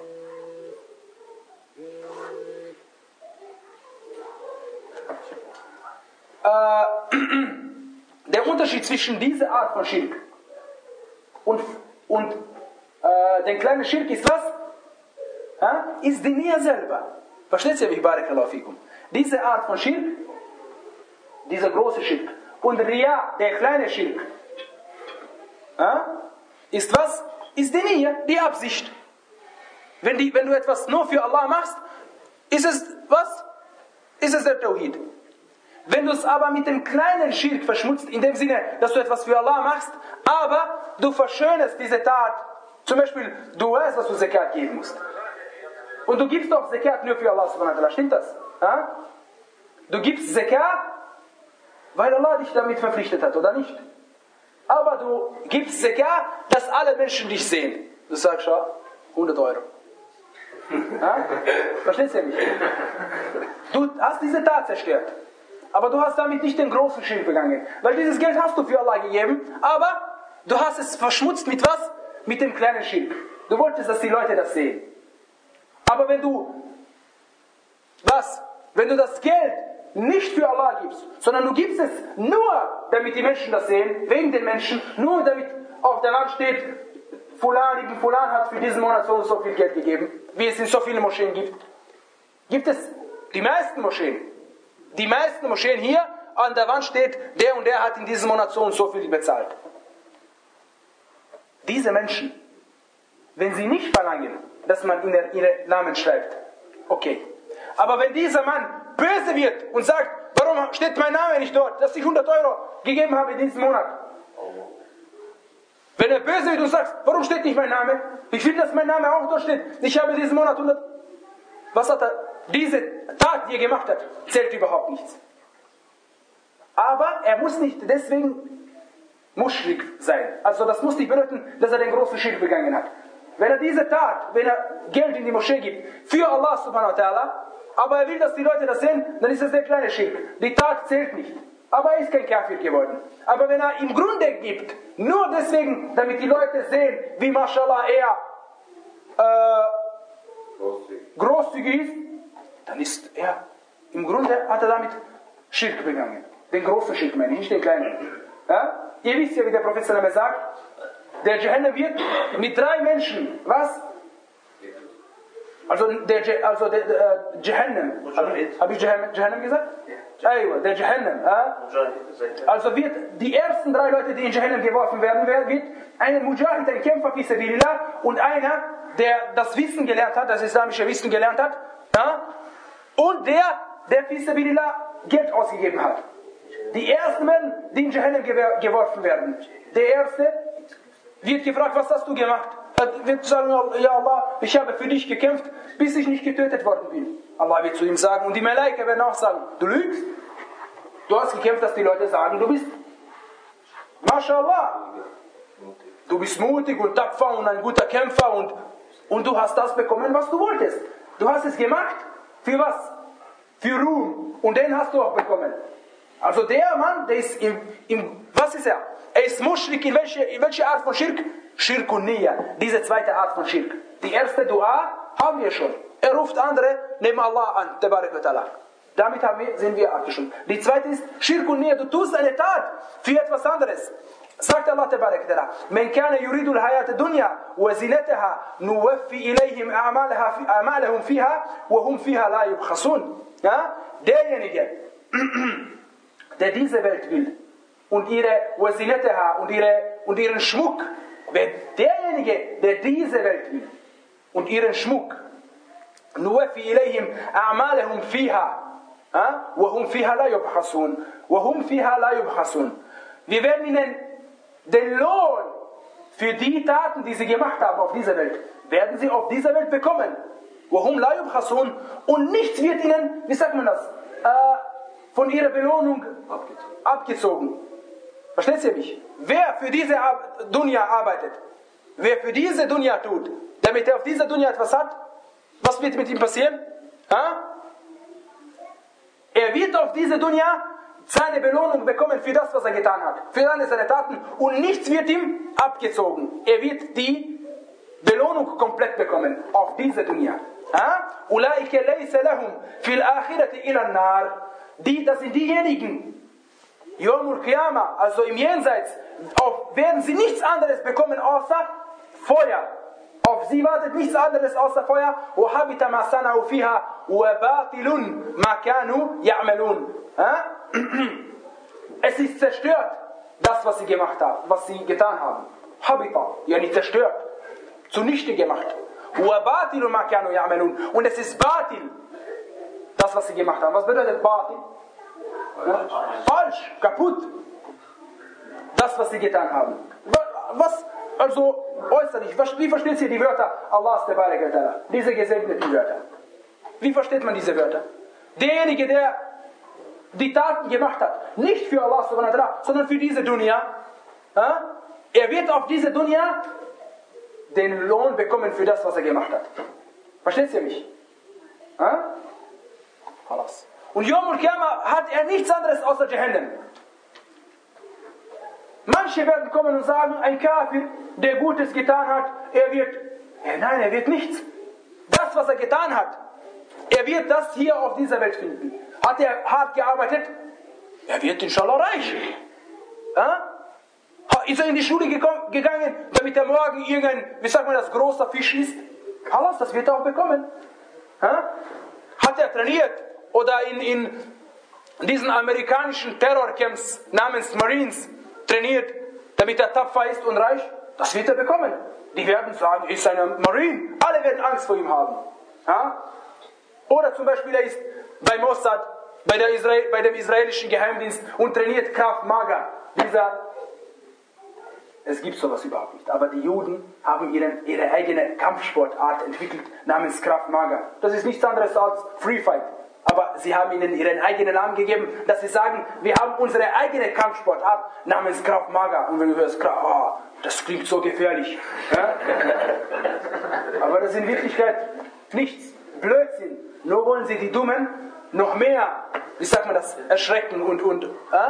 äh, der Unterschied zwischen dieser Art von Schirk und, und äh, den kleinen Schirk ist was? Ja? Ist die Nia selber. Versteht ihr mich, Barakallahu fikum? Diese Art von Schirk, dieser große Schirk und Riya, der kleine Schirk, ja? Ist was? Ist die Nia, die Absicht. Wenn, die, wenn du etwas nur für Allah machst, ist es was? Ist es der Tawhid. Wenn du es aber mit dem kleinen Schirk verschmutzt, in dem Sinne, dass du etwas für Allah machst, aber du verschönerst diese Tat, zum Beispiel, du weißt, dass du Zakat geben musst. Und du gibst doch Zakat nur für Allah subhanahu wa ta'ala, stimmt das? Ja? Du gibst Zakat, weil Allah dich damit verpflichtet hat, oder nicht? Aber du gibst Zakat, dass alle Menschen dich sehen. Du sagst, ja, hundert Euro. Ja? Verstehst du mich? Du hast diese Tat zerstört. Aber du hast damit nicht den großen Schirk begangen. Weil dieses Geld hast du für Allah gegeben, aber du hast es verschmutzt mit was? Mit dem kleinen Schirk. Du wolltest, dass die Leute das sehen. Aber wenn du was? Wenn du das Geld nicht für Allah gibst, sondern du gibst es nur, damit die Menschen das sehen, wegen den Menschen, nur damit auf der Wand steht, Fulan, Ibn Fulan hat für diesen Monat so und so viel Geld gegeben, wie es in so vielen Moscheen gibt. Gibt es die meisten Moscheen. Die meisten Moscheen hier, an der Wand steht, der und der hat in diesem Monat so und so viel bezahlt. Diese Menschen, wenn sie nicht verlangen, dass man ihnen ihre Namen schreibt, okay. Aber wenn dieser Mann böse wird und sagt, warum steht mein Name nicht dort, dass ich hundert Euro gegeben habe in diesem Monat. Wenn er böse wird und sagt, warum steht nicht mein Name? Ich will, dass mein Name auch dort steht. Ich habe diesen Monat hundert. Was hat er? Diese Tat, die er gemacht hat, zählt überhaupt nichts. Aber er muss nicht deswegen Muschrik sein. Also das muss nicht bedeuten, dass er den großen Schirk begangen hat. Wenn er diese Tat, wenn er Geld in die Moschee gibt, für Allah subhanahu wa ta'ala, aber er will, dass die Leute das sehen, dann ist es der kleine Schirk. Die Tat zählt nicht. Aber er ist kein Kafir geworden. Aber wenn er im Grunde gibt, nur deswegen, damit die Leute sehen, wie mashallah er äh, großzügig ist, dann ist er, im Grunde hat er damit Schirk begangen. Den großen Schirk meine ich, nicht den kleinen. Ja? Ihr wisst ja, wie der Prophet sagt, der Jahannam wird mit drei Menschen, was? Also der, also der, der Jahannam, habe hab ich Jahannam, Jahannam gesagt? Ja. Der Jahannam. Ja? Also wird die ersten drei Leute, die in Jahannam geworfen werden, wird einen Mujahid, ein Kämpfer fi sabilillah und einer, der das Wissen gelernt hat, das islamische Wissen gelernt hat, ja, und der, der fi sabilillah Geld ausgegeben hat. Die ersten werden, die in Jahannam geworfen werden. Der erste wird gefragt, was hast du gemacht? Er wird sagen, ja Allah, ich habe für dich gekämpft, bis ich nicht getötet worden bin. Allah wird zu ihm sagen, und die Malaika werden auch sagen, du lügst? Du hast gekämpft, dass die Leute sagen, du bist MashaAllah. Du bist mutig und tapfer und ein guter Kämpfer und, und du hast das bekommen, was du wolltest. Du hast es gemacht. Für was? Für Ruhm. Und den hast du auch bekommen. Also der Mann, der ist im, im was ist er? Er ist Mushrik in welche, in welche Art von Schirk? Schirk und Nia. Diese zweite Art von Schirk. Die erste Dua haben wir schon. Er ruft andere neben Allah an. Tabarak wa ta'ala. Damit haben wir, sind wir abgeschlossen. Die zweite ist Schirk und Nia. Du tust eine Tat für etwas anderes. Sagt Allah Tabarak wa ta'ala. Man kana yuridu al-hayata dunya wa zinataha nuwaffi ilayhim a'malahum fiha wa hum fiha la yubkhasun. Ja? Derjenige, der diese Welt will und ihre wazinataha und ihre und ihren Schmuck, wer derjenige, der diese Welt will und ihren Schmuck, nuwaffi ilayhim a'malahum fiha wa hum fiha la yubkhasun wa hum fiha la yubkhasun. Wir werden ihnen den Lohn für die Taten, die sie gemacht haben auf dieser Welt, werden sie auf dieser Welt bekommen. Wahum la yubkhasun, und nichts wird ihnen, wie sagt man das, äh, von ihrer Belohnung abgezogen. abgezogen. Versteht ihr mich? Wer für diese Dunya arbeitet, wer für diese Dunya tut, damit er auf dieser Dunya etwas hat, was wird mit ihm passieren? Ha? Er wird auf dieser Dunya seine Belohnung bekommen für das, was er getan hat, für alle seine Taten, und nichts wird ihm abgezogen. Er wird die Belohnung komplett bekommen auf dieser Dunya. Ulaike laysa lahum fil akhirati ila an-nar. Die, das sind diejenigen, Yawmul Qiyamah, also im Jenseits, auf, werden sie nichts anderes bekommen außer Feuer. Auf sie wartet nichts anderes außer Feuer. وَحَبِتَ مَا صَنَعُوا فِيهَا وَبَاطِلٌ مَا كَانُوا يَعْمَلُونَ. Es ist zerstört, das, was sie gemacht haben, was sie getan haben. Habita, ja nicht zerstört, zunichte gemacht. وَبَاطِلٌ مَا كَانُوا يَعْمَلُونَ. Und es ist Batil, das, was sie gemacht haben. Was bedeutet Batil? Ja? Falsch, kaputt. Das, was sie getan haben. Was, also äußerlich, wie versteht ihr die Wörter Allahs Tabarak wa ta'ala? Diese gesegneten Wörter. Wie versteht man diese Wörter? Derjenige, der die Taten gemacht hat, nicht für Allah subhanahu wa ta'ala, sondern für diese Dunya, ja? Er wird auf diese Dunya den Lohn bekommen für das, was er gemacht hat. Versteht ihr mich? Ja? Und Yawmul Qiyamah hat er nichts anderes außer Jahannam. Manche werden kommen und sagen, ein Kafir, der Gutes getan hat, er wird, ja, nein, er wird nichts. Das, was er getan hat, er wird das hier auf dieser Welt finden. Hat er hart gearbeitet, er wird inshallah reich. Ja? Ist er in die Schule gegangen, damit er morgen irgendein, wie sagt man das, großer Fisch ist? Alles, das wird er auch bekommen. Ja? Hat er trainiert oder in, in diesen amerikanischen Terrorcamps namens Marines trainiert, damit er tapfer ist und reich? Das wird er bekommen. Die werden sagen, er ist ein Marine. Alle werden Angst vor ihm haben. Ja? Oder zum Beispiel, er ist bei Mossad, bei, der Israel, bei dem israelischen Geheimdienst und trainiert Krav Maga. Dieser, es gibt sowas überhaupt nicht. Aber die Juden haben ihren, ihre eigene Kampfsportart entwickelt, namens Krav Maga. Das ist nichts anderes als Free Fight. Aber sie haben ihnen ihren eigenen Namen gegeben, dass sie sagen, wir haben unsere eigene Kampfsportart namens Krav Maga. Und wenn du hörst, oh, das klingt so gefährlich. Ja? Aber das ist in Wirklichkeit nichts. Blödsinn. Nur wollen sie die Dummen noch mehr, wie sagt man das, erschrecken und, und, äh?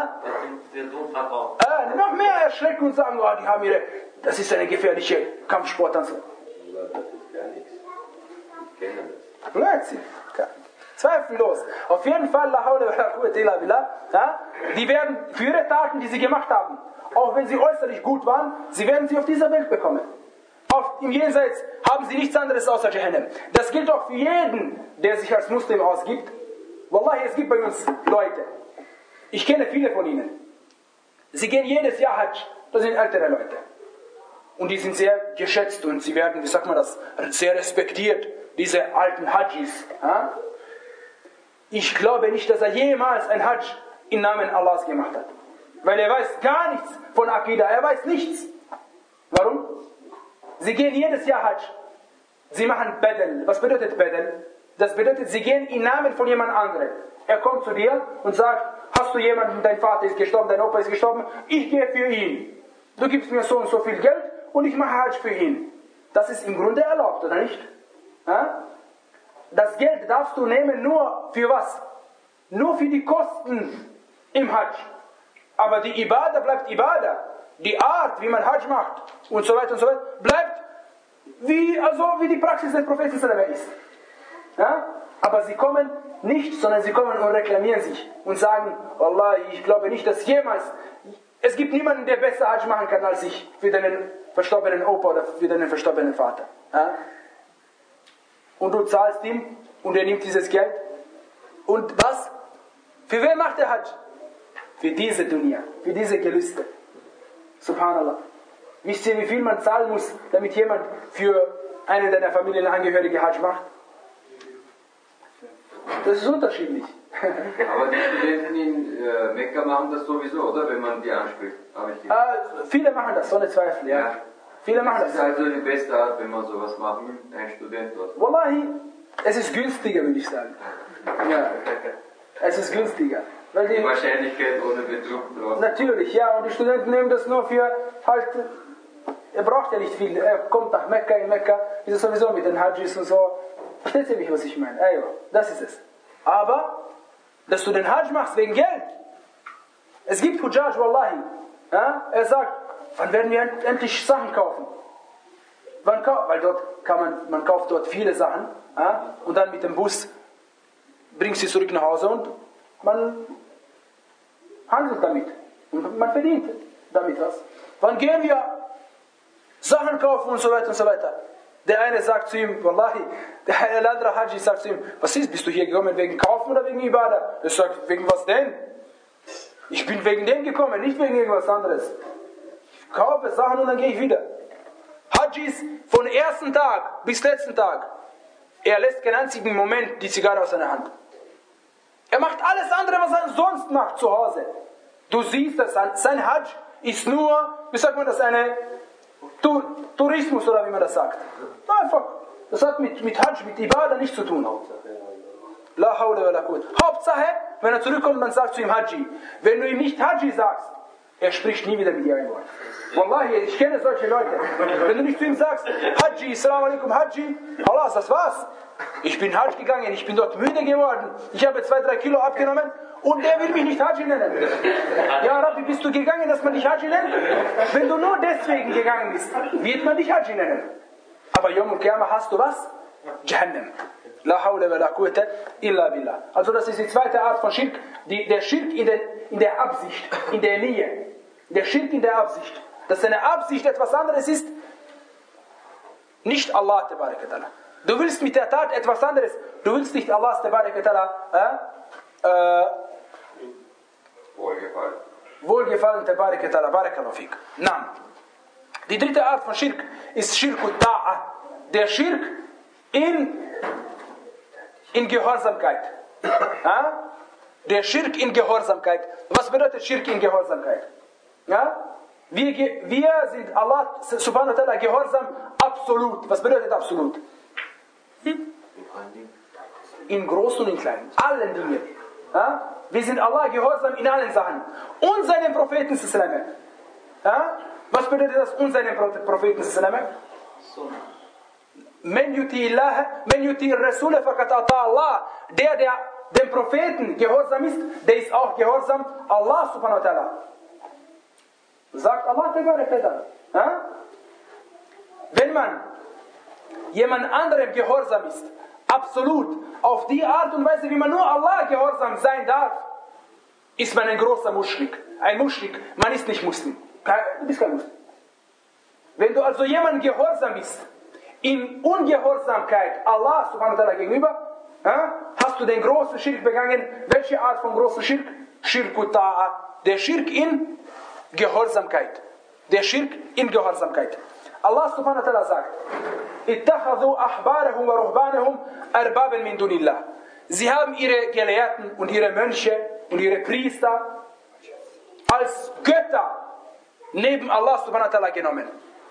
Äh, noch mehr erschrecken und sagen, oh, die haben ihre, das ist eine gefährliche Kampfsportart. Das ist gar nichts. Ich kenne das. Blödsinn. Zweifellos. Auf jeden Fall, la hawla wa la quwwata illa billah, ja, die werden für ihre Taten, die sie gemacht haben, auch wenn sie äußerlich gut waren, sie werden sie auf dieser Welt bekommen. Auf, Im Jenseits haben sie nichts anderes außer Jahannam. Das gilt auch für jeden, der sich als Muslim ausgibt. Wallahi, es gibt bei uns Leute, ich kenne viele von ihnen, sie gehen jedes Jahr Hajj, das sind ältere Leute. und die sind sehr geschätzt und sie werden, wie sagt man das, sehr respektiert, diese alten Hajjis. Ja? Ich glaube nicht, dass er jemals ein Hajj im Namen Allahs gemacht hat. Weil er weiß gar nichts von Aqidah, er weiß nichts. Warum? Sie gehen jedes Jahr Hajj. Sie machen Badal. Was bedeutet Badal? Das bedeutet, sie gehen im Namen von jemand anderem. Er kommt zu dir und sagt, hast du jemanden, dein Vater ist gestorben, dein Opa ist gestorben, ich gehe für ihn. Du gibst mir so und so viel Geld und ich mache Hajj für ihn. Das ist im Grunde erlaubt, oder nicht? Ja? Das Geld darfst du nehmen nur für was? Nur für die Kosten im Hajj. Aber die Ibadah bleibt Ibadah. Die Art, wie man Hajj macht und so weiter und so weiter, bleibt wie, also wie die Praxis des Propheten ist. Ja? Aber sie kommen nicht, sondern sie kommen und reklamieren sich und sagen, Wallah, ich glaube nicht, dass jemals, es gibt niemanden, der besser Hajj machen kann als ich für deinen verstorbenen Opa oder für deinen verstorbenen Vater. Ja? Und du zahlst ihm und er nimmt dieses Geld. Und was? Für wen macht er Hajj? Für diese Dunya, für diese Gelüste. Subhanallah. Wisst ihr, wie viel man zahlen muss, damit jemand für einen deiner Familienangehörige Hajj macht? Das ist unterschiedlich. Aber die Studenten in äh, Mekka machen das sowieso, oder? Wenn man die anspricht. Ich äh, viele machen das, ohne Zweifel, ja. ja. Viele machen das. Das ist also die beste Art, wenn man sowas macht, ein Student dort. Wallahi, es ist günstiger, würde ich sagen. Ja. Es ist günstiger. Weil die, die Wahrscheinlichkeit ohne Betrug drauf. Natürlich, ja. Und die Studenten nehmen das nur für halt. Er braucht ja nicht viel. Er kommt nach Mekka, in Mekka ist es sowieso mit den Hajjis und so. Versteht ihr mich, was ich meine? Ey, das ist es. Aber, dass du den Hajj machst wegen Geld. Es gibt Hujjaj, Wallahi. Ja? Er sagt, wann werden wir endlich Sachen kaufen? Wann kau- Weil dort kann man, man kauft dort viele Sachen. Ja? Und dann mit dem Bus bringt sie zurück nach Hause und man handelt damit. Und man verdient damit was. Wann gehen wir Sachen kaufen und so weiter und so weiter? Der eine sagt zu ihm, Wallahi, der andere Haji sagt zu ihm, was ist, bist du hier gekommen wegen Kaufen oder wegen Ibadah? Er sagt, wegen was denn? Ich bin wegen dem gekommen, nicht wegen irgendwas anderes. Ich kaufe Sachen und dann gehe ich wieder. Hajis von ersten Tag bis letzten Tag, er lässt keinen einzigen Moment die Zigarre aus seiner Hand. Er macht alles andere, was er sonst macht zu Hause. Du siehst, dass sein Hajj ist nur, wie sagt man das, eine Tu- Tourismus oder wie man das sagt. Einfach, das hat mit, mit Hajj, mit Ibadah nichts zu tun. La hawla wa la quwwata. Hauptsache, wenn er zurückkommt, man sagt zu ihm Haji. Wenn du ihm nicht Haji sagst, er spricht nie wieder mit dir ein Wort. Wallahi, ich kenne solche Leute. Wenn du nicht zu ihm sagst, Haji, Assalamu alaikum, Haji, Allah, das war's. Ich bin Hajj gegangen, ich bin dort müde geworden. Ich habe zwei, drei Kilo abgenommen und der will mich nicht Haji nennen. Ja, Rabbi, bist du gegangen, dass man dich Haji nennt? Wenn du nur deswegen gegangen bist, wird man dich Haji nennen. Aber Yom al-Qiyamah hast du was? Jahannam. La hawla wa la quwwata illa billah. Also das ist die zweite Art von Schirk, die, der Schirk in, den, in der Absicht, in der Nähe. Der Schirk in der Absicht. Dass deine Absicht etwas anderes ist, nicht Allah tabaraka ta'ala. Du willst mit der Tat etwas anderes. Du willst nicht Allah tabaraka ta'ala äh, äh, Wohlgefallen. Wohlgefallen tabaraka ta'ala. Barakallahu fik. Naam. Die dritte Art von Schirk ist Schirk Ta'a. Der Schirk in, in Gehorsamkeit. Ja? Der Schirk in Gehorsamkeit. Was bedeutet Schirk in Gehorsamkeit? Ja? Wir, wir sind Allah subhanahu wa ta'ala gehorsam absolut. Was bedeutet absolut? In Groß und in Klein. Allen Dingen. Ja? Wir sind Allah gehorsam in allen Sachen. Und seinem Propheten sallallahu. Ja? Was bedeutet das? Und seinem Propheten sallallahu? Men yuti Allah, men yuti Rasul faqad ata Allah. Der, der dem Propheten gehorsam ist, der ist auch gehorsam Allah subhanahu wa ta'ala. Sagt Allah tabaraka. Ja? Wenn man jemand anderem gehorsam ist, absolut, auf die Art und Weise, wie man nur Allah gehorsam sein darf, ist man ein großer Muschrik. Ein Muschrik, man ist nicht Muslim. Du bist kein Muslim. Wenn du also jemandem gehorsam bist, in Ungehorsamkeit Allah subhanahu wa ta'ala gegenüber, ja, hast du den großen Schirk begangen. Welche Art von großen Schirk? Schirku Ta'a. Der Schirk in Gehorsamkeit. Der Schirk in Gehorsamkeit. Allah subhanahu wa ta'ala sagt, ittakhadhu ahbarahum wa ruhbanahum arbaban min dunillah. Sie haben ihre Gelehrten und ihre Mönche und ihre Priester als Götter neben Allah subhanahu wa ta'ala genommen.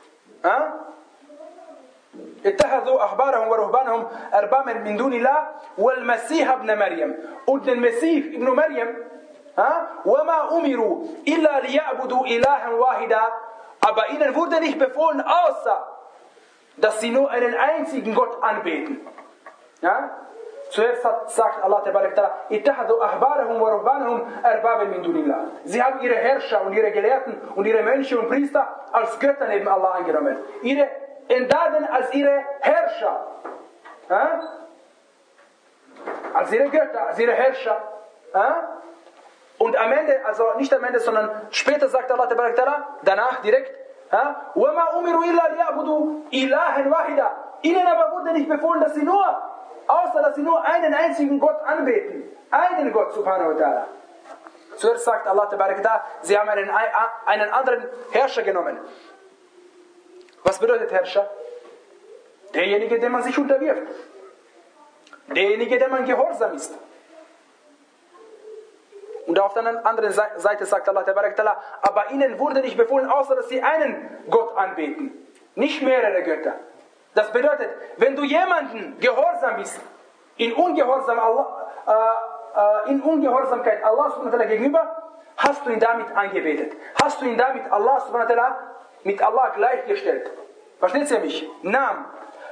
اتخذوا أحبارهم ورهبانهم أربابا من دون الله والمسيح ابن مريم und den Messias ibn Maryam وما أمروا إلا ليعبدوا إلها واحدا aber ihnen wurde nicht befohlen außer dass sie nur einen einzigen Gott anbeten. Ja? Zuerst hat, sagt Allah اتخذوا أحبارهم ورهبانهم أربابا من دون الله. Sie haben ihre Herrscher und ihre Gelehrten und ihre Mönche und Priester als Götter neben Allah angenommen. Ihre Entdaden als ihre Herrscher. Ja? Als ihre Götter, als ihre Herrscher. Ja? Und am Ende, also nicht am Ende, sondern später sagt Allah danach direkt, وَمَا أُمِرُوا إِلَّا لِيَعْبُدُوا إِلَهًا وَاحِدًا. Ihnen aber wurde nicht befohlen, dass sie nur, außer dass sie nur einen einzigen Gott anbeten. Einen Gott, subhanahu wa ta'ala. Zuerst sagt Allah, sie haben einen, einen anderen Herrscher genommen. Was bedeutet Herrscher? Derjenige, dem man sich unterwirft. Derjenige, dem man gehorsam ist. Und auf der anderen Seite sagt Allah, aber ihnen wurde nicht befohlen, außer dass sie einen Gott anbeten. Nicht mehrere Götter. Das bedeutet, wenn du jemanden gehorsam bist, in, Ungehorsam Allah, äh, äh, in Ungehorsamkeit Allah subhanahu wa ta'ala gegenüber, hast du ihn damit angebetet. Hast du ihn damit Allah subhanahu wa ta'ala mit Allah gleichgestellt. Versteht ihr mich? Naam.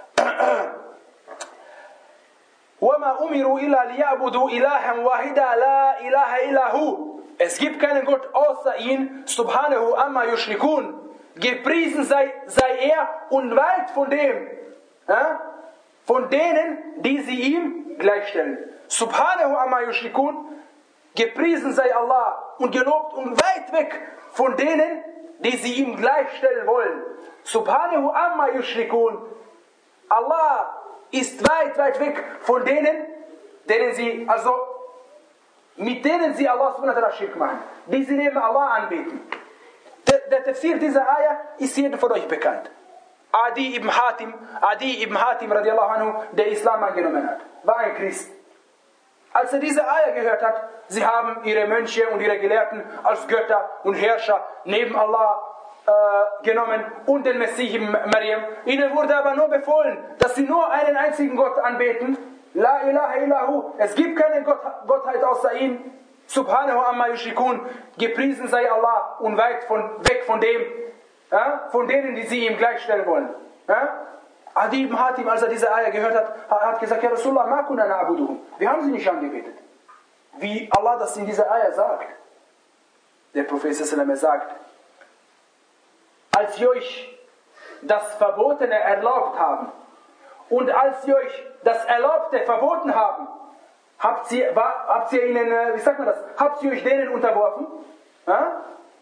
وَمَا أُمِرُوا إِلَّا لِيَعْبُدُوا إِلَهًا وَاحِدًا لَا إِلَهَ إِلَّا هُوَ. Es gibt keinen Gott außer ihn, subhanahu amma yushrikun. Gepriesen sei, sei er und weit von dem, ja, von denen, die sie ihm gleichstellen. Subhanahu amma yushrikun. Gepriesen sei Allah und gelobt und weit weg von denen, die sie ihm gleichstellen wollen. Subhanahu amma yushrikun. Allah ist weit, weit weg von denen, denen sie, also mit denen sie Allah subhanahu wa ta'ala Schirk machen, die sie neben Allah anbeten. Der, der Tafsir dieser Ayah ist jedem von euch bekannt. Adi ibn Hatim, Adi ibn Hatim radiallahu anhu, der Islam angenommen hat, war ein Christ. Als er diese Ayah gehört hat, sie haben ihre Mönche und ihre Gelehrten als Götter und Herrscher neben Allah äh, genommen und den Messias Maryam. Ihnen wurde aber nur befohlen, dass sie nur einen einzigen Gott anbeten. La ilaha illahu. Es gibt keine Gott, Gottheit außer ihm. Subhanahu amma yushrikun. Gepriesen sei Allah und weit von, weg von dem, ja, von denen, die sie ihm gleichstellen wollen. Ja? Adi ibn Hatim, als er diese Ayah gehört hat, hat gesagt, ja Rasulullah, ma kunna na'buduhum. Wir haben sie nicht angebetet. Wie Allah das in dieser Ayah sagt. Der Prophet sallallahu alaihi wasallam sagt, als sie euch das Verbotene erlaubt haben und als sie euch das Erlaubte verboten haben, habt sie, habt sie ihnen, wie sagt man das, habt ihr euch denen unterworfen? Ja?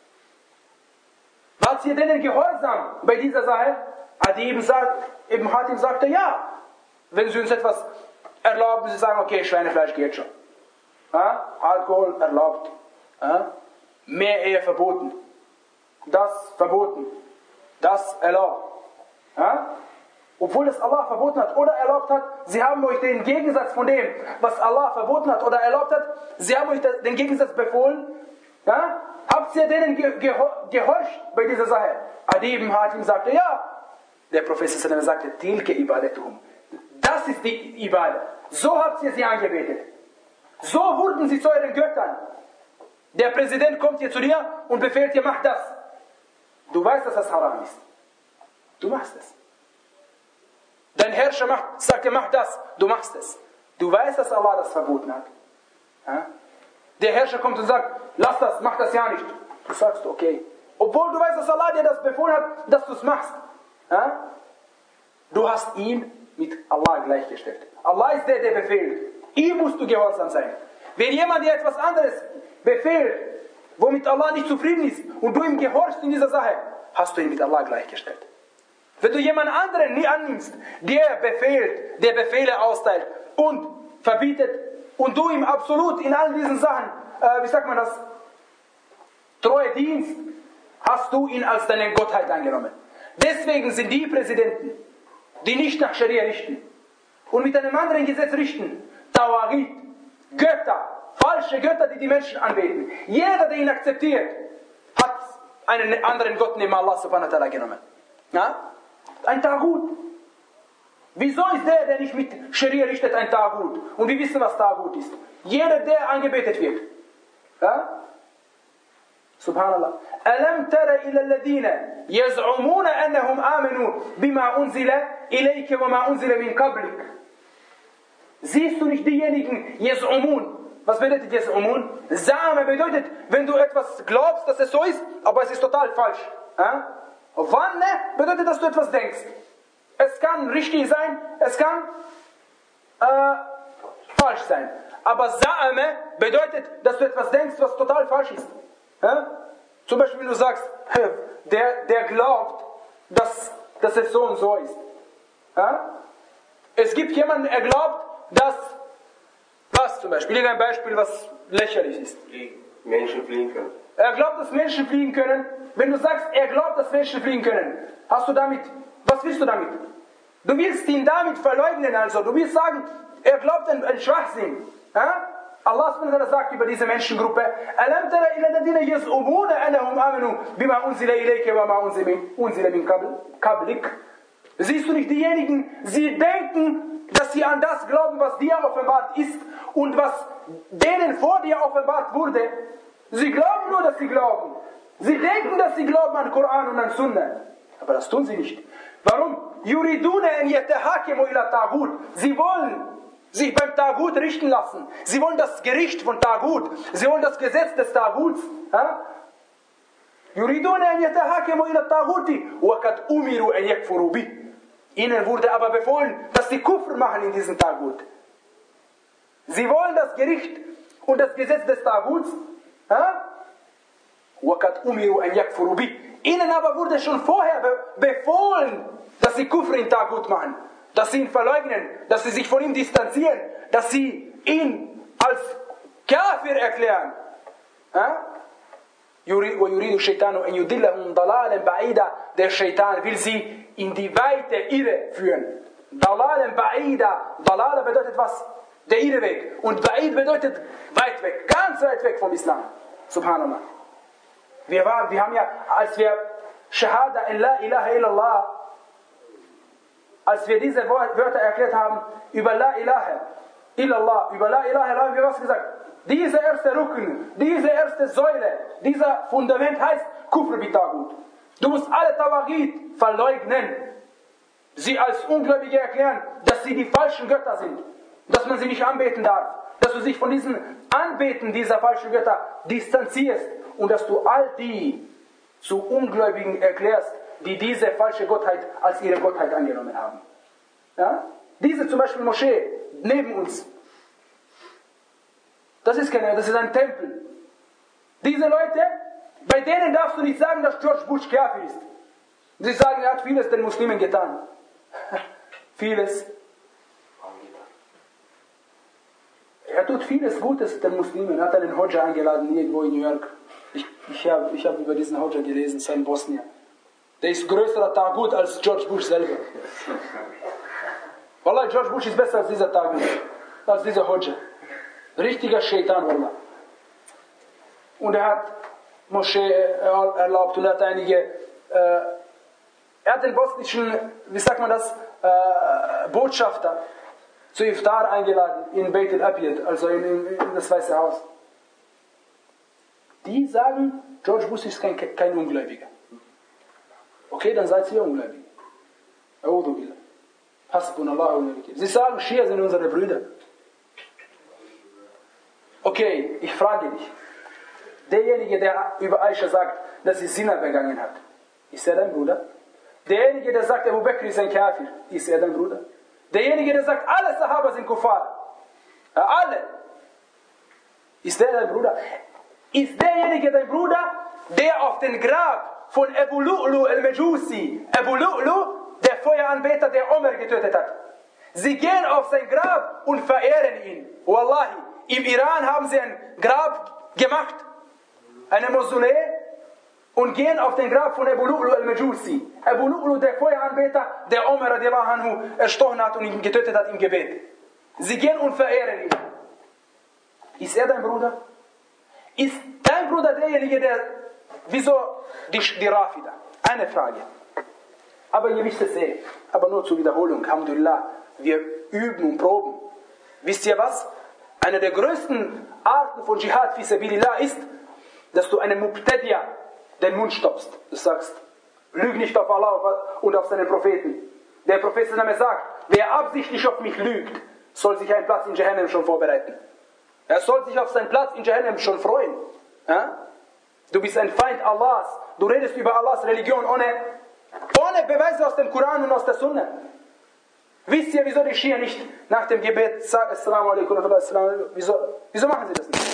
Wart ihr denen gehorsam bei dieser Sache? Adi ibn, ibn Hatim sagte, ja. Wenn sie uns etwas erlauben, sie sagen, okay, Schweinefleisch geht schon. Ja? Alkohol erlaubt. Ja? Mehr Ehe verboten. Das verboten. Das erlaubt. Ja? Obwohl das Allah verboten hat oder erlaubt hat, sie haben euch den Gegensatz von dem, was Allah verboten hat oder erlaubt hat, sie haben euch den Gegensatz befohlen. Ja? Habt ihr denen ge gehorcht bei dieser Sache? Adi ibn Hatim sagte, ja. Der Prophet sagte, Tilke ibadetuhum. Das ist die Ibadah. So habt ihr sie angebetet. So wurden sie zu euren Göttern. Der Präsident kommt hier zu dir und befehlt dir, mach das. Du weißt, dass das haram ist. Du machst es. Dein Herrscher macht, sagt dir, mach das. Du machst es. Du weißt, dass Allah das verboten hat. Ja? Der Herrscher kommt und sagt, lass das, mach das ja nicht. Du sagst, okay. Obwohl du weißt, dass Allah dir das befohlen hat, dass du es machst. Ja? Du hast ihn mit Allah gleichgestellt. Allah ist der, der befehlt. Ihm musst du gehorsam sein. Wenn jemand dir etwas anderes befehlt, womit Allah nicht zufrieden ist, und du ihm gehorchst in dieser Sache, hast du ihn mit Allah gleichgestellt. Wenn du jemand anderen nie annimmst, der befehlt, der Befehle austeilt und verbietet, und du ihm absolut in all diesen Sachen, äh, wie sagt man das, treue dienst, hast du ihn als deine Gottheit angenommen. Deswegen sind die Präsidenten, die nicht nach Scharia richten und mit einem anderen Gesetz richten, Tawarit, Götter, falsche Götter, die die Menschen anbeten. Jeder, der ihn akzeptiert, hat einen anderen Gott neben Allah subhanahu wa ta'ala genommen. Ja? Ein Tagut. Wieso ist der, der nicht mit Scharia richtet, ein Tagut? Und wir wissen, was Tagut ist. Jeder, der angebetet wird. Ja? Subhanallah. Alam tara ila alladhina yaz'umuna annahum amanu bima unzila ilayka wa ma unzila min qablik. Siehst du nicht diejenigen, yaz'umun? Was bedeutet yaz'umun? Za'ama bedeutet, wenn du etwas glaubst, dass es so ist, aber es ist total falsch. Ja? Wanne bedeutet, dass du etwas denkst. Es kann richtig sein, es kann äh, falsch sein. Aber Za'ama bedeutet, dass du etwas denkst, was total falsch ist. Ja? Zum Beispiel, wenn du sagst, der, der glaubt, dass, dass es so und so ist. Ja? Es gibt jemanden, der glaubt, dass, was zum Beispiel, ein Beispiel, was lächerlich ist. Menschen fliegen können. Er glaubt, dass Menschen fliegen können. Wenn du sagst, er glaubt, dass Menschen fliegen können, hast du damit, was willst du damit? Du willst ihn damit verleugnen, also. Du willst sagen, er glaubt an, an Schwachsinn. Ja? Allah subhanahu wa ta'ala sagt über diese Menschengruppe, Alam tara ila alladhina yaz'umuna annahum amanu bima unzila ilayka wa ma unzila min qablik. Siehst du nicht diejenigen, sie denken, dass sie an das glauben, was dir offenbart ist und was denen vor dir offenbart wurde. Sie glauben nur, dass sie glauben. Sie denken, dass sie glauben an Koran und an Sunnah. Aber das tun sie nicht. Warum? Yuriduna an yatahakimu ila taghut. Sie wollen sich beim Tagut richten lassen. Sie wollen das Gericht von Tagut. Sie wollen das Gesetz des Taguts. Yuriduna an yatahakimu ila taghuti wa kad umiru an yakfuru bih. Ihnen wurde aber befohlen, dass sie Kufr machen in diesem Tagut. Sie wollen das Gericht und das Gesetz des Taguts. wa kad umiru an yakfuru bih. Ihnen aber wurde schon vorher be befohlen, dass sie Kufr in Tagut machen. Dass sie ihn verleugnen, dass sie sich von ihm distanzieren, dass sie ihn als Kafir erklären. Der Shaitan will sie in die weite Irre führen. Dalalen ba'ida. Dalala bedeutet was? Der Irreweg. Und ba'id bedeutet weit weg, ganz weit weg vom Islam. Subhanallah. Wir, waren, wir haben ja, als wir Shahada in La ilaha illallah, als wir diese Wörter erklärt haben, über La ilaha illallah, über La ilaha illallah, haben wir was gesagt? Diese erste Rücken, diese erste Säule, dieser Fundament heißt Kufr bi Tagut. Du musst alle Tawaghit verleugnen, sie als Ungläubige erklären, dass sie die falschen Götter sind, dass man sie nicht anbeten darf, dass du dich von diesem Anbeten dieser falschen Götter distanzierst und dass du all die zu Ungläubigen erklärst, die diese falsche Gottheit als ihre Gottheit angenommen haben. Ja? Diese zum Beispiel Moschee neben uns, das ist keine, das ist ein Tempel. Diese Leute, bei denen darfst du nicht sagen, dass George Bush Kafir ist. Sie sagen, er hat vieles den Muslimen getan. Vieles. Er tut vieles Gutes den Muslimen. Er hat einen Hodja eingeladen, irgendwo in New York. Ich, ich habe ich hab über diesen Hodja gelesen, es ist ein Bosnier. Der ist größerer Tagut als George Bush selber. Wallah, George Bush ist besser als dieser Tagut, als dieser Hodja. Richtiger Shaitan, Wallah. Und er hat Moschee erlaubt und er hat einige, äh, er hat den bosnischen, wie sagt man das, äh, Botschafter zu Iftar eingeladen in Beit al-Abiyad, also in, in, in das Weiße Haus. Die sagen, George Bush ist kein, kein Ungläubiger. Okay, dann seid ihr ungläubig. A'udhu billah. Hasbunallahu wa ni'mal wakeel. Sie sagen, Schia sind unsere Brüder. Okay, ich frage dich. Derjenige, der über Aisha sagt, dass sie Zina begangen hat, ist er dein Bruder? Derjenige, der sagt, Abu Bakr ist ein Kafir, ist er dein Bruder? Derjenige, der sagt, alle Sahaba sind Kuffar, alle, ist der dein Bruder? Ist derjenige dein Bruder, der auf den Grab von Abu Lu'lu al-Majusi, Abu Lu'lu, der Feueranbeter, der Omar getötet hat. Sie gehen auf sein Grab und verehren ihn. Wallahi, im Iran haben sie ein Grab gemacht, eine Mausolee, und gehen auf den Grab von Abu Lu'lu al-Majusi. Abu Lu'lu, der Feueranbeter, der Umar radiallahu anhu erstochen hat und ihn getötet hat im Gebet. Sie gehen und verehren ihn. Ist er dein Bruder? Ist dein Bruder derjenige, der... Wieso die, die Rafida? Eine Frage. Aber ihr wisst es eh. Aber nur zur Wiederholung. Alhamdulillah. Wir üben und proben. Wisst ihr was? Eine der größten Arten von Dschihad fi Sabilillah ist, dass du einem Mubtadi'a den Mund stoppst. Du sagst, lüg nicht auf Allah und auf seinen Propheten. Der Prophet sagt, wer absichtlich auf mich lügt, soll sich einen Platz in Jahannam schon vorbereiten. Er soll sich auf seinen Platz in Jahannam schon freuen. Ja? Du bist ein Feind Allahs. Du redest über Allahs Religion ohne, ohne Beweise aus dem Koran und aus der Sunna. Wisst ihr, wieso die Schia nicht nach dem Gebet sagen, Assalamu alaikum, wieso, wieso machen sie das nicht?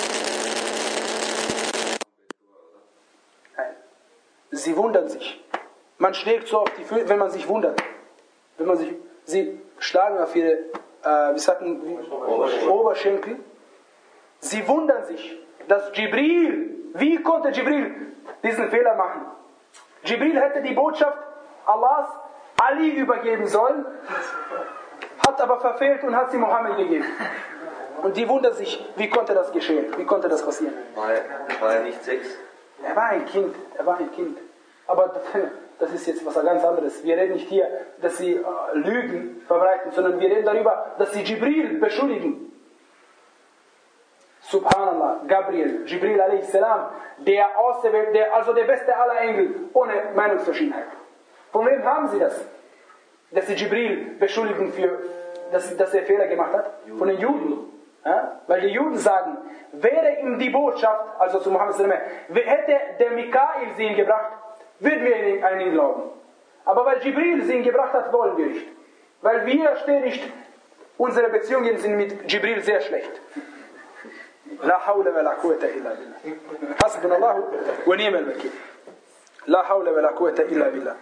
Nein. Sie wundern sich. Man schlägt so auf die Füße, wenn man sich wundert. Wenn man sich, sie schlagen auf ihre, äh, wie sagt man, wie, Oberschenkel. Oberschenkel. Sie wundern sich, dass Jibril, wie konnte Jibril diesen Fehler machen? Jibril hätte die Botschaft Allahs Ali übergeben sollen, hat aber verfehlt und hat sie Mohammed gegeben. Und die wundern sich, wie konnte das geschehen? Wie konnte das passieren? War er, war er nicht sechs? Er war ein Kind, er war ein Kind. Aber das, das ist jetzt was ganz anderes. Wir reden nicht hier, dass sie äh, Lügen verbreiten, sondern wir reden darüber, dass sie Jibril beschuldigen. Subhanallah, Gabriel, Jibril alayhi salam, der Auserwählte, der, also der beste aller Engel, ohne Meinungsverschiedenheit. Von wem haben sie das? Dass sie Jibril beschuldigen, für, dass, dass er Fehler gemacht hat? Von den Juden. Ja? Weil die Juden sagen, wäre ihm die Botschaft, also zu Muhammad sallam, hätte der Mikael sie ihm gebracht, würden wir an ihn glauben. Aber weil Jibril sie ihm gebracht hat, wollen wir nicht. Weil wir stehen nicht, unsere Beziehungen sind mit Jibril sehr schlecht. La hawla wa la quwwata illa billah. Hasbunallahu wa ni'mal wakeel. La hawla wa la quwwata illa billah.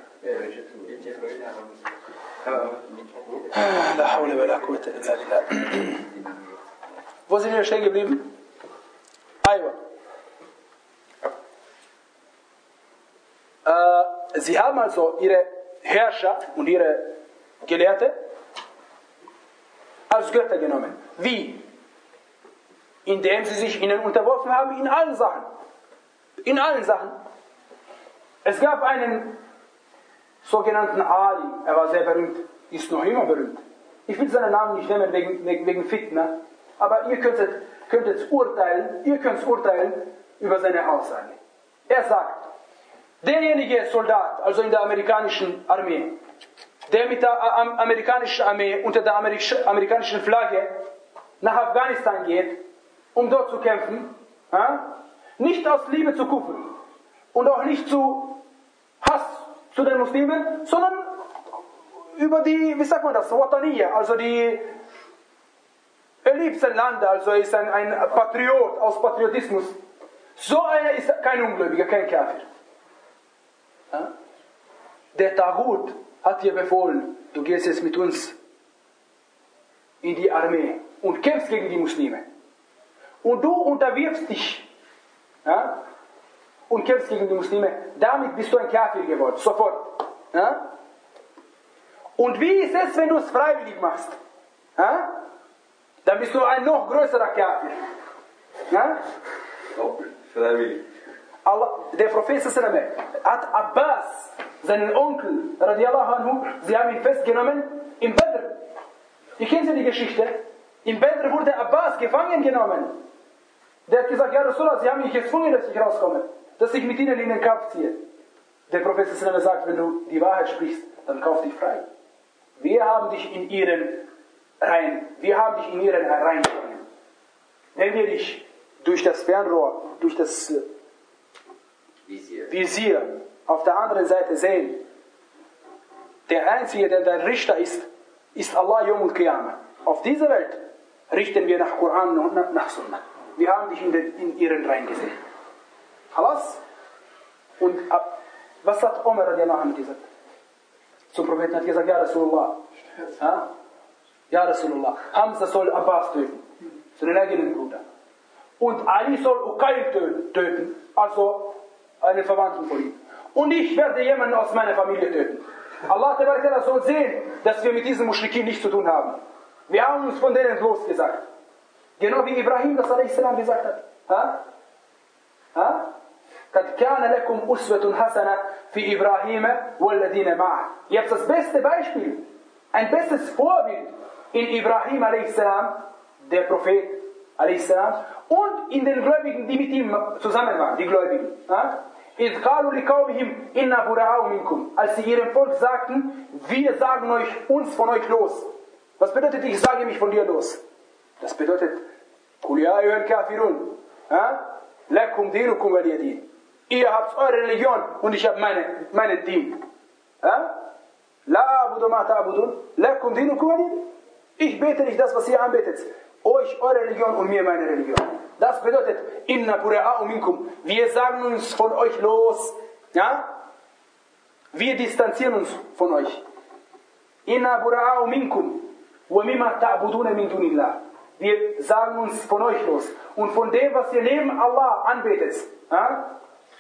La hawla wa la quwwata illa billah. Wo sind wir stehen geblieben? Aywa. Äh, sie haben also ihre Herrscher und ihre Gelehrte als Götter genommen. Wie? Indem sie sich ihnen unterworfen haben in allen Sachen. In allen Sachen. Es gab einen sogenannten Ali, er war sehr berühmt, ist noch immer berühmt. Ich will seinen Namen nicht nennen wegen, wegen Fitna, aber ihr könntet, könntet urteilen, ihr könnt urteilen über seine Aussage. Er sagt, derjenige Soldat, also in der amerikanischen Armee, der mit der amerikanischen Armee unter der amerikanischen Flagge nach Afghanistan geht, um dort zu kämpfen, ja? Nicht aus Liebe zu Kufr und auch nicht zu Hass zu den Muslimen, sondern über die, wie sagt man das, Wataniya, also die, er liebt sein Land, also er ist ein, ein Patriot aus Patriotismus. So einer ist kein Ungläubiger, kein Kafir. Ja? Der Taghut hat dir befohlen, du gehst jetzt mit uns in die Armee und kämpfst gegen die Muslime. Und du unterwirfst dich, ja, und kämpfst gegen die Muslime, damit bist du ein Kafir geworden, sofort. Ja? Und wie ist es, wenn du es freiwillig machst? Ja? Dann bist du ein noch größerer Kafir. Ja? Freiwillig. Allah, der Prophet hat Abbas, seinen Onkel, radiallahu anhu, sie haben ihn festgenommen im Badr. Ihr kennt ja die Geschichte. Im Badr wurde Abbas gefangen genommen. Der hat gesagt, ja Rasulallah, sie haben mich gezwungen, dass ich rauskomme, dass ich mit ihnen in den Kampf ziehe. Der Prophet sagt, wenn du die Wahrheit sprichst, dann kauf dich frei. Wir haben dich in ihren Reihen, wir haben dich in ihren Reihen gefangen. Wenn wir dich durch das Fernrohr, durch das Visier. Visier auf der anderen Seite sehen, der Einzige, der dein Richter ist, ist Allah Yawmul Qiyamah. Auf dieser Welt richten wir nach Koran und nach Sunnah. Wir haben dich in, den, in ihren Reihen gesehen. Halas? Und ab, was hat Umar radiallahu anhu gesagt? Zum Propheten hat gesagt, ja Rasulullah. Ja, ja Rasulullah. Hamza soll Abbas töten. Seinen eigenen Bruder. Und Ali soll Uqayl töten. Also einen Verwandten von ihm. Und ich werde jemanden aus meiner Familie töten. Allah soll sehen, dass wir mit diesen Muschrikin nichts zu tun haben. Wir haben uns von denen losgesagt. Genau wie Ibrahim das a.s. gesagt hat. Ha? Ha? قد كان لكم أسوة حسنة في إبراهيم والذين معه. Ihr habt das beste Beispiel, ein bestes Vorbild in Ibrahim a.s., der Prophet a.s., und in den Gläubigen, die mit ihm zusammen waren, die Gläubigen. إذ قالوا لقومهم إنا براء منكم. Als sie ihrem Volk sagten, wir sagen euch, uns von euch los. Was bedeutet, ich sage mich von dir los? Das bedeutet, قل يا أيها الكافرون لكم دينكم ولي دين. Ihr habt eure Religion und ich habe meine, meine Dien. La abudu ma ta'budun, lakum dinukum waliy din. Ich bete nicht das, was ihr anbetet. Euch eure Religion und mir meine Religion. Das bedeutet, inna bura'a'u minkum. Wir sagen uns von euch los. Ja? Wir distanzieren uns von euch. Inna bura'a'u minkum. Wa mimma ta'buduna min dunillah. Wir sagen uns von euch los. Und von dem, was ihr neben Allah anbetet. Ja?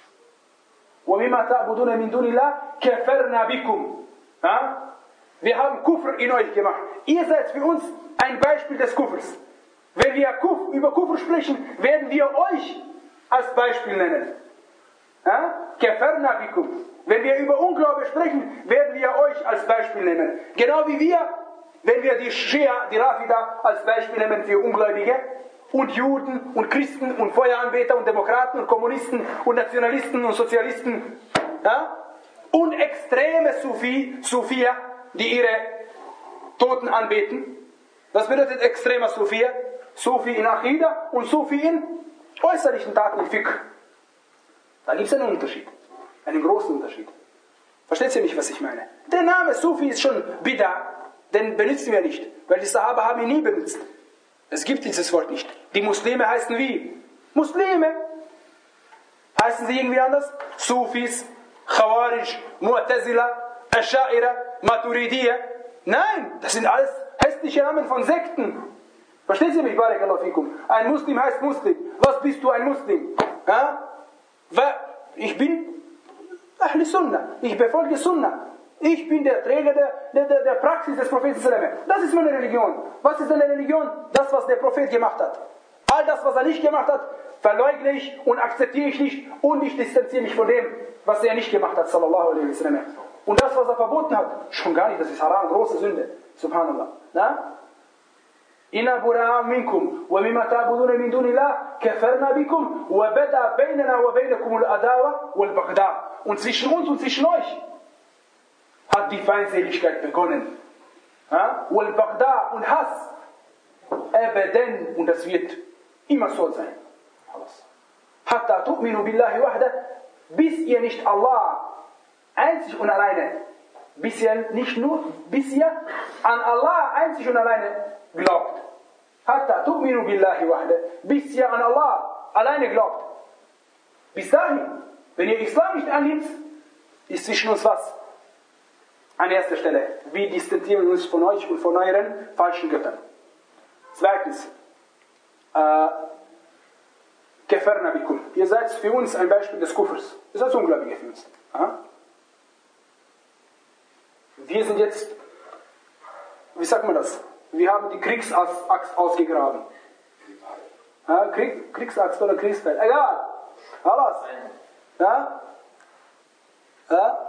وَمِمَا تَعْبُدُونَ مِن دُونِ اللَّهِ كَفَرْنَا بِكُمْ. Wir haben Kufr in euch gemacht. Ihr seid für uns ein Beispiel des Kufrs. Wenn wir Kufr, über Kufr sprechen, werden wir euch als Beispiel nennen. كَفَرْنَا بِكُمْ. Wenn wir über Unglaube sprechen, werden wir euch als Beispiel nehmen. Genau wie wir, wenn wir die Schia, die Rafida als Beispiel nehmen für Ungläubige, und Juden und Christen und Feueranbeter und Demokraten und Kommunisten und Nationalisten und Sozialisten, ja? Und extreme Sufi, Sufia, die ihre Toten anbeten. Was bedeutet extremer Sufia? Sufi in Aqidah und Sufi in äußerlichen Taten, in Fiqh. Da gibt es einen Unterschied, einen großen Unterschied. Versteht ihr nicht, was ich meine? Der Name Sufi ist schon Bid'a, den benutzen wir nicht, weil die Sahaba haben ihn nie benutzt. Es gibt dieses Wort nicht. Die Muslime heißen wie? Muslime. Heißen sie irgendwie anders? Sufis, Khawarij, Mu'tazila, Asha'ira, Maturidiyya. Nein, das sind alles hässliche Namen von Sekten. Versteht ihr mich? Barakallahu fikum. Ein Muslim heißt Muslim. Was bist du, ein Muslim? Ha? Ich bin Ahl Sunnah. Ich befolge Sunnah. Ich bin der Träger der, der, der Praxis des Propheten. Das ist meine Religion. Was ist eine Religion? Das, was der Prophet gemacht hat. All das, was er nicht gemacht hat, verleugne ich und akzeptiere ich nicht und ich distanziere mich von dem, was er nicht gemacht hat. Sallallahu alaihi wasallam. Und das, was er verboten hat, schon gar nicht. Das ist Haram, große Sünde. Subhanallah. Na? Inna bura'a minkum wa mimma ta'buduna min dunillah kafarna bikum wa bada baynana wa baynakum al-adawa wal-baghdha. Und zwischen uns und zwischen euch hat die Feindseligkeit begonnen. Wal-Baghdha und Hass. Abadan. Und das wird immer so sein. Hatta tu'minu billahi wahda. Bis ihr nicht Allah einzig und alleine, bis ihr nicht nur, bis ihr an Allah einzig und alleine glaubt. Hatta tu'minu billahi wahda. Bis ihr an Allah alleine glaubt. Bis dahin, wenn ihr Islam nicht annimmt, ist zwischen uns was? An erster Stelle, wir distanzieren uns von euch und von euren falschen Göttern. Zweitens, Kafarna bikum. Ihr seid für uns ein Beispiel des Kufrs. Ihr seid Ungläubige für uns. Wir sind jetzt, wie sagt man das? Wir haben die Kriegsaxt ausgegraben. Krieg, Kriegsaxt oder Kriegsfeld, egal. Alles. Ja? Ja?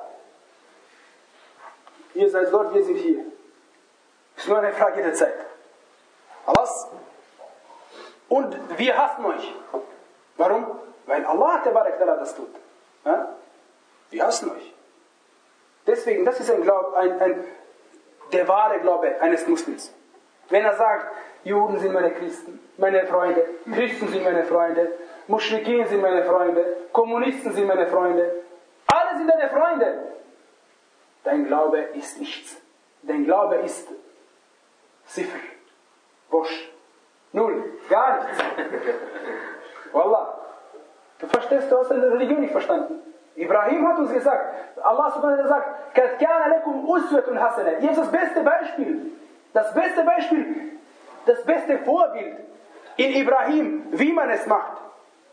Ihr seid dort, wir sind hier. Es ist nur eine Frage der Zeit. Alles? Und wir hassen euch. Warum? Weil Allah das tut. Ja? Wir hassen euch. Deswegen, das ist ein Glaube, ein, ein, der wahre Glaube eines Muslims. Wenn er sagt, Juden sind meine Christen, meine Freunde, Christen sind meine Freunde, Muschrikin sind meine Freunde, Kommunisten sind meine Freunde, alle sind deine Freunde. Dein Glaube ist nichts. Dein Glaube ist Ziffer, Wusch, Null, gar nichts. Wallah. Du verstehst, du hast deine Religion nicht verstanden. Ibrahim hat uns gesagt, Allah subhanahu wa ta'ala sagt, قَدْ كَانَ لَكُمْ أُسْوَةٌ حَسَنَةٌ. Hier ist das beste Beispiel. Das beste Beispiel, das beste Vorbild in Ibrahim, wie man es macht.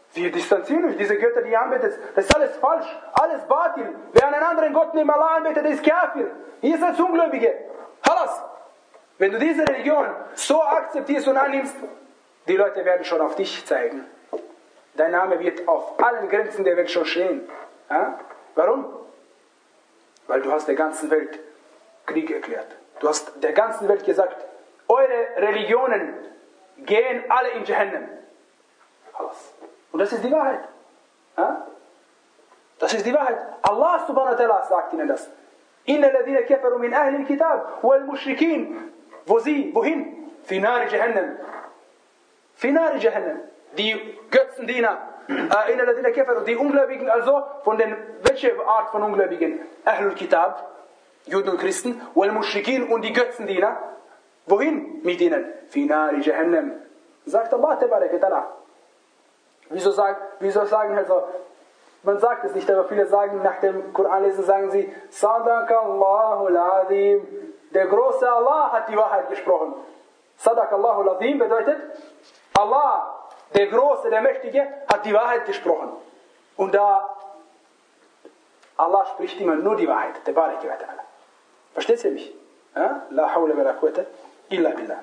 Wir distanzieren uns. Diese Götter, die ihr anbetet, das ist alles falsch. Alles Batil. Wer einen anderen Gott neben Allah anbetet, der ist Kafir. Ihr seid Ungläubige. Halas. Wenn du diese Religion so akzeptierst und annimmst, die Leute werden schon auf dich zeigen. Dein Name wird auf allen Grenzen der Welt schon stehen. Ja? Warum? Weil du hast der ganzen Welt Krieg erklärt. Du hast der ganzen Welt gesagt, eure Religionen gehen alle in Jahannam. Und das ist die Wahrheit. Ja? Das ist die Wahrheit. Allah subhanahu wa ta'ala sagt ihnen das. Inna ladina kafaru min ahli al-kitab wal mushrikin. Wo sie? Wohin? Fi nari Jahannam. Fi nari Jahannam. Die Götzendiener. Äh, Inna ladina kafaru. Die Ungläubigen also. Von den, welche Art von Ungläubigen? Ahlul Kitab. Juden und Christen. Wal mushrikin und die Götzendiener. Wohin mit ihnen? Fi nari Jahannam. Sagt Allah tabarak wa ta'ala. Wieso sagen, wieso sagen also, man sagt es nicht, aber viele sagen nach dem Koran lesen, sagen sie, Sadaqallahul Azim. Der große Allah hat die Wahrheit gesprochen. Sadaqallahul Azim bedeutet, Allah, der Große, der Mächtige, hat die Wahrheit gesprochen. Und da, Allah spricht immer nur die Wahrheit. Der Bareke wa ta'ala. Versteht ihr mich? Ja? La hawla wa la quwwata illa billah.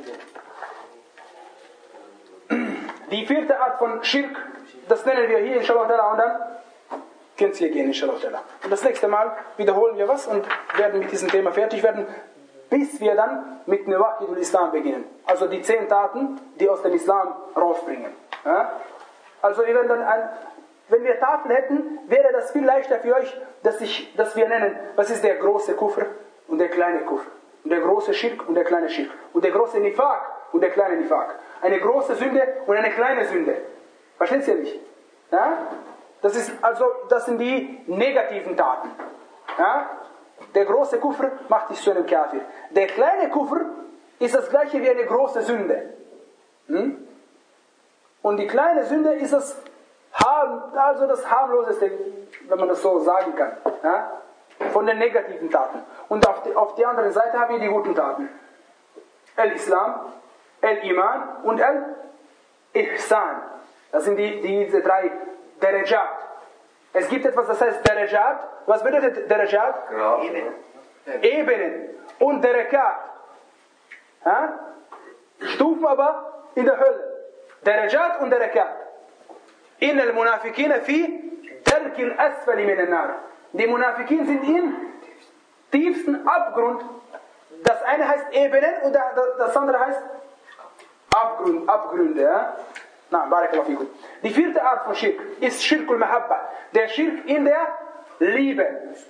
Die vierte Art von Schirk, das nennen wir hier inshallah ta'ala und dann könnt ihr gehen inshallah ta'ala. Und das nächste Mal wiederholen wir was und werden mit diesem Thema fertig werden, bis wir dann mit Nawaqidul Islam beginnen. Also die zehn Taten, die aus dem Islam rausbringen. Ja? Also wir werden dann ein, wenn wir Tafeln hätten, wäre das viel leichter für euch, dass, ich, dass wir nennen, was ist der große Kufr und der kleine Kufr. Und der große Schirk und der kleine Schirk. Und der große Nifaq und der kleine Nifaq. Eine große Sünde und eine kleine Sünde. Versteht ihr nicht? Ja? Das ist also, das sind die negativen Taten. Ja? Der große Kufr macht dich zu einem Kafir. Der kleine Kufr ist das gleiche wie eine große Sünde. Hm? Und die kleine Sünde ist das, also das harmloseste, wenn man das so sagen kann. Ja? Von den negativen Taten. Und auf die, auf die andere Seite haben wir die guten Taten. Al-Islam, Al-Iman und Al-Ihsan. Das sind die, diese drei Darajat. Es gibt etwas, das heißt Darajat. Was bedeutet Darajat? Ebenen. Ebenen. Und Darakat. Ja? Stufen aber in der Hölle. Darajat und Darakat. In al-Munafiqina fi darki al-asfali min al-nar. Die Munafiqin sind im tiefsten Abgrund. Das eine heißt Ebenen und das andere heißt Abgrund, Abgründe. Ja? Na, barakallahu fikum. Die vierte Art von Schirk ist Schirkul Mahabba. Der Schirk in der Liebe.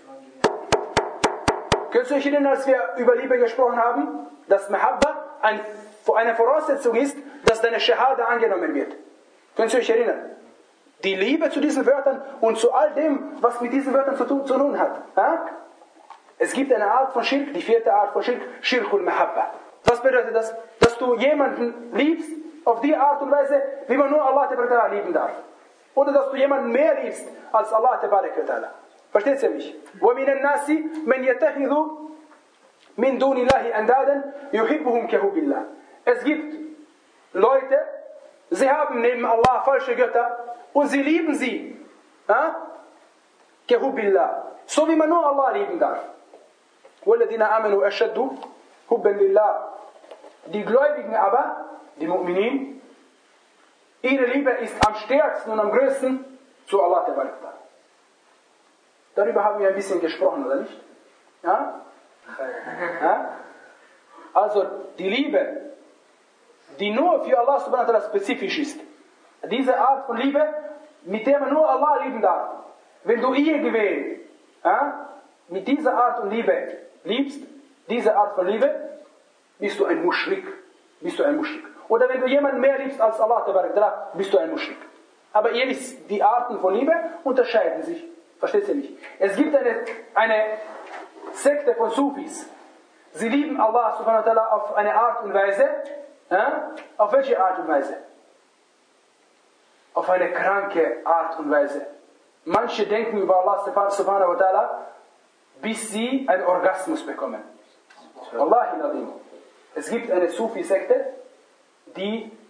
Könnt ihr euch erinnern, als wir über Liebe gesprochen haben, dass Mahabba ein, eine Voraussetzung ist, dass deine Shahada angenommen wird. Könnt ihr euch erinnern? Die Liebe zu diesen Wörtern und zu all dem, was mit diesen Wörtern zu tun, zu tun hat. Ja? Es gibt eine Art von Schirk, die vierte Art von Schirk, Schirkul Mahabba. Was bedeutet das? Dass du jemanden liebst, auf die Art und Weise, wie man nur Allah Ta'ala lieben darf. Oder dass du jemanden mehr liebst, als Allah Ta'ala. Versteht ihr mich? وَمِنَ النَّاسِ مَنْ يَتَّخِذُ مِنْ دُونِ اللَّهِ أَنْدَادًا يُحِبُّهُمْ كَحُبِّ اللَّهِ. Es gibt Leute, sie haben neben Allah falsche Götter und sie lieben sie. كَحُبِّ اللَّهِ. So wie man nur Allah lieben darf. وَالَّذِينَ آمَنُوا أَشَدُّ حُبًّا لِلَّهِ. Die Gläubigen aber, die Mu'minin, ihre Liebe ist am stärksten und am größten zu Allah Ta'ala. Darüber haben wir ein bisschen gesprochen, oder nicht? Ja? Ja? Also die Liebe, die nur für Allah subhanahu wa ta'ala spezifisch ist. Diese Art von Liebe, mit der man nur Allah lieben darf. Wenn du irgendwie ja, mit dieser Art von Liebe liebst, diese Art von Liebe, bist du ein Muschrik. Bist du ein Muschrik. Oder wenn du jemanden mehr liebst als Allah, bist du ein Muschrik. Aber ihr wisst, die Arten von Liebe unterscheiden sich. Versteht ihr nicht? Es gibt eine, eine Sekte von Sufis. Sie lieben Allah subhanahu wa ta'ala auf eine Art und Weise. Ja? Auf welche Art und Weise? Auf eine kranke Art und Weise. Manche denken über Allah subhanahu wa ta'ala, bis sie einen Orgasmus bekommen. Wallahi nadim. Es gibt eine Sufi-Sekte, die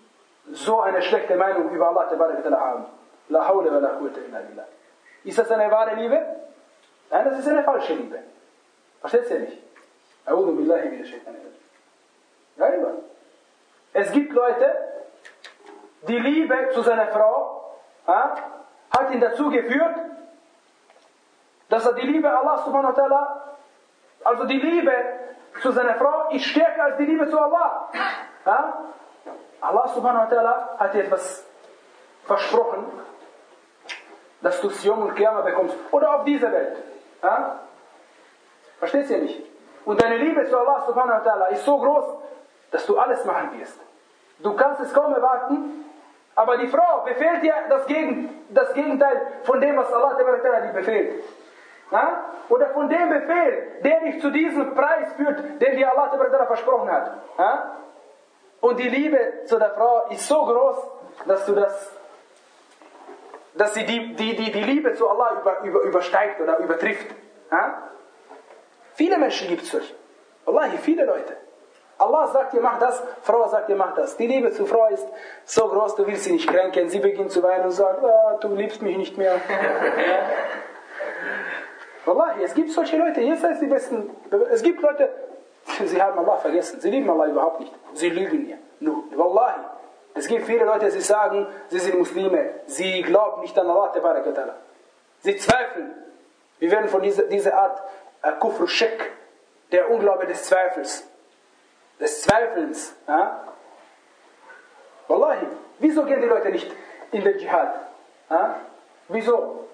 so eine schlechte Meinung über Allah haben. La hawla wa la quwwata illa billah. Ist das eine wahre Liebe? Nein, das ist eine falsche Liebe. Versteht ihr nicht? A'udhu billahi minash shaitanir rajim. Ja, es gibt Leute, die Liebe zu seiner Frau ja, hat ihn dazu geführt, dass er die Liebe Allah subhanahu wa ta'ala, also die Liebe zu seiner Frau ist stärker als die Liebe zu Allah. Ja? Allah subhanahu wa ta'ala hat dir etwas versprochen, dass du es Yom und Qiyamah bekommst. Oder auf dieser Welt. Ja? Verstehst du nicht? Und deine Liebe zu Allah subhanahu wa ta'ala ist so groß, dass du alles machen wirst. Du kannst es kaum erwarten, aber die Frau befehlt dir das, Gegen, das Gegenteil von dem, was Allah dir befehlt. Ja? Oder von dem Befehl, der dich zu diesem Preis führt, den dir Allah versprochen hat. Ja? Und die Liebe zu der Frau ist so groß, dass du das, dass sie die, die, die, die Liebe zu Allah über, über, übersteigt oder übertrifft. Ja? Viele Menschen gibt es solche. Wallahi, viele Leute. Allah sagt dir, mach das, Frau sagt dir, mach das. Die Liebe zur Frau ist so groß, du willst sie nicht kränken. Sie beginnt zu weinen und sagt, oh, du liebst mich nicht mehr. Ja? Wallahi, es gibt solche Leute, hier sind die besten. Es gibt Leute, sie haben Allah vergessen. Sie lieben Allah überhaupt nicht. Sie lügen ihr. Nur, Wallahi. Es gibt viele Leute, die sagen, sie sind Muslime. Sie glauben nicht an Allah. Sie zweifeln. Wir werden von dieser, dieser Art äh, Kufr Shek, der Unglaube des Zweifels, des Zweifelns. Ja? Wallahi. Wieso gehen die Leute nicht in den Dschihad? Ja? Wieso?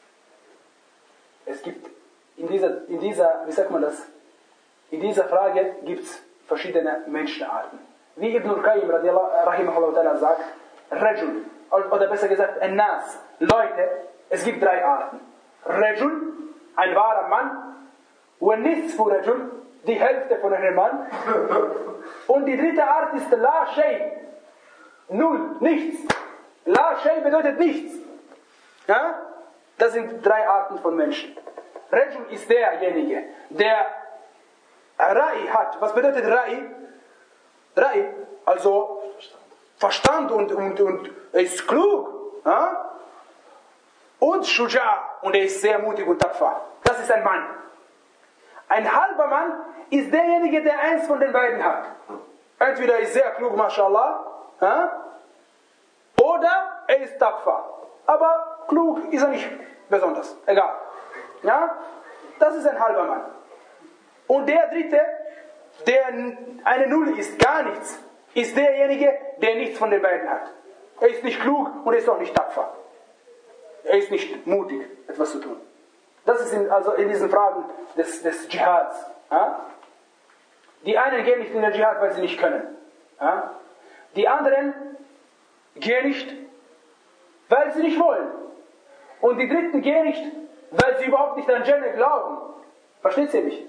Es gibt in dieser, in dieser, wie sagt man das? In dieser Frage gibt es verschiedene Menschenarten. Wie Ibn al-Qayyim rahimahullah sagt, Rajul, oder besser gesagt, An-Nas, Leute, es gibt drei Arten. Rajul, ein wahrer Mann, wa nisfu Rajul, die Hälfte von einem Mann. Und die dritte Art ist La Shay, null, nichts. La Shay bedeutet nichts. Ja? Das sind drei Arten von Menschen. Rajul ist derjenige, der Ra'i hat. Was bedeutet Ra'i? Ra'i, also Verstand und, und, und er ist klug. Ja? Und Shuja, und er ist sehr mutig und tapfer. Das ist ein Mann. Ein halber Mann ist derjenige, der eins von den beiden hat. Entweder er ist sehr klug, mashallah, ja? Oder er ist tapfer. Aber klug ist er nicht besonders. Egal. Ja? Das ist ein halber Mann. Und der dritte, der eine Null ist, gar nichts, ist derjenige, der nichts von den beiden hat. Er ist nicht klug und er ist auch nicht tapfer. Er ist nicht mutig, etwas zu tun. Das ist in, also in diesen Fragen des, des Dschihads. Ja? Die einen gehen nicht in den Dschihad, weil sie nicht können. Ja? Die anderen gehen nicht, weil sie nicht wollen. Und die Dritten gehen nicht, weil sie überhaupt nicht an Jannah glauben. Versteht ihr mich?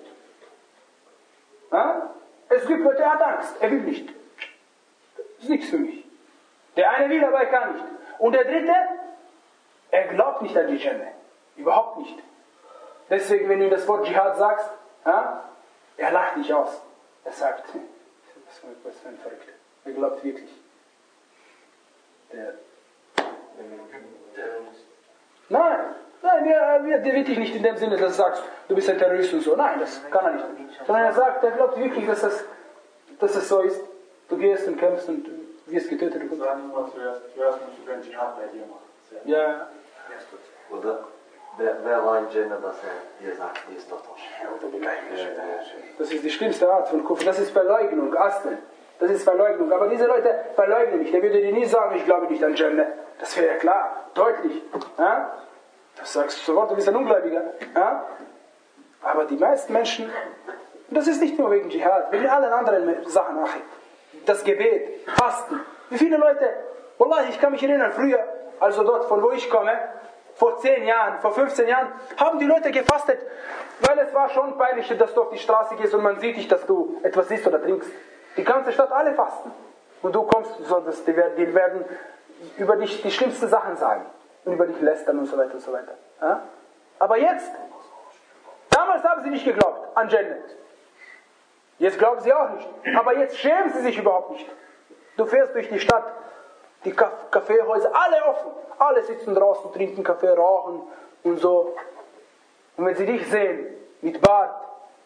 Ja? Es gibt Leute, er hat Angst, er will nicht. Das ist nichts für mich. Der eine will, aber er kann nicht. Und der Dritte, er glaubt nicht an die Jannah. Überhaupt nicht. Deswegen, wenn du das Wort Dschihad sagst, ja, er lacht dich aus. Er sagt, was für ein Verrückter. Er glaubt wirklich. Der, nein, nein, der, der wird dich nicht in dem Sinne, dass er sagt, du bist ein Terrorist und so. Nein, das kann er nicht. Sondern er sagt, er glaubt wirklich, dass es, dass es so ist. Du gehst und kämpfst und wirst getötet. Du sagen immer zuerst, zuerst musst du den Dschihad bei dir machen. Ja. Oder? Wer, wer war in Jannah, dass er dir sagt, die ist doch doch. Das ist die schlimmste Art von Kufr. Das ist Verleugnung, Asteln. Das ist Verleugnung. Aber diese Leute verleugnen nicht. Der würde dir nie sagen, ich glaube nicht an Jannah. Das wäre ja klar, deutlich. Ja? Das sagst du sofort, du bist ein Ungläubiger. Ja? Aber die meisten Menschen, und das ist nicht nur wegen Dschihad, wegen allen anderen Sachen. Ach, das Gebet, Fasten. Wie viele Leute, Wallahi, ich kann mich erinnern, früher, also dort, von wo ich komme, vor zehn Jahren, vor fünfzehn Jahren, haben die Leute gefastet, weil es war schon peinlich, dass du auf die Straße gehst und man sieht dich, dass du etwas isst oder trinkst. Die ganze Stadt, alle fasten. Und du kommst, so, dass die, die werden über dich die schlimmsten Sachen sagen. Und über dich lästern und so weiter und so weiter. Ja? Aber jetzt, damals haben sie nicht geglaubt an Jannah. Jetzt glauben sie auch nicht. Aber jetzt schämen sie sich überhaupt nicht. Du fährst durch die Stadt die Kaffeehäuser, alle offen. Alle sitzen draußen, trinken Kaffee, rauchen und so. Und wenn sie dich sehen, mit Bart,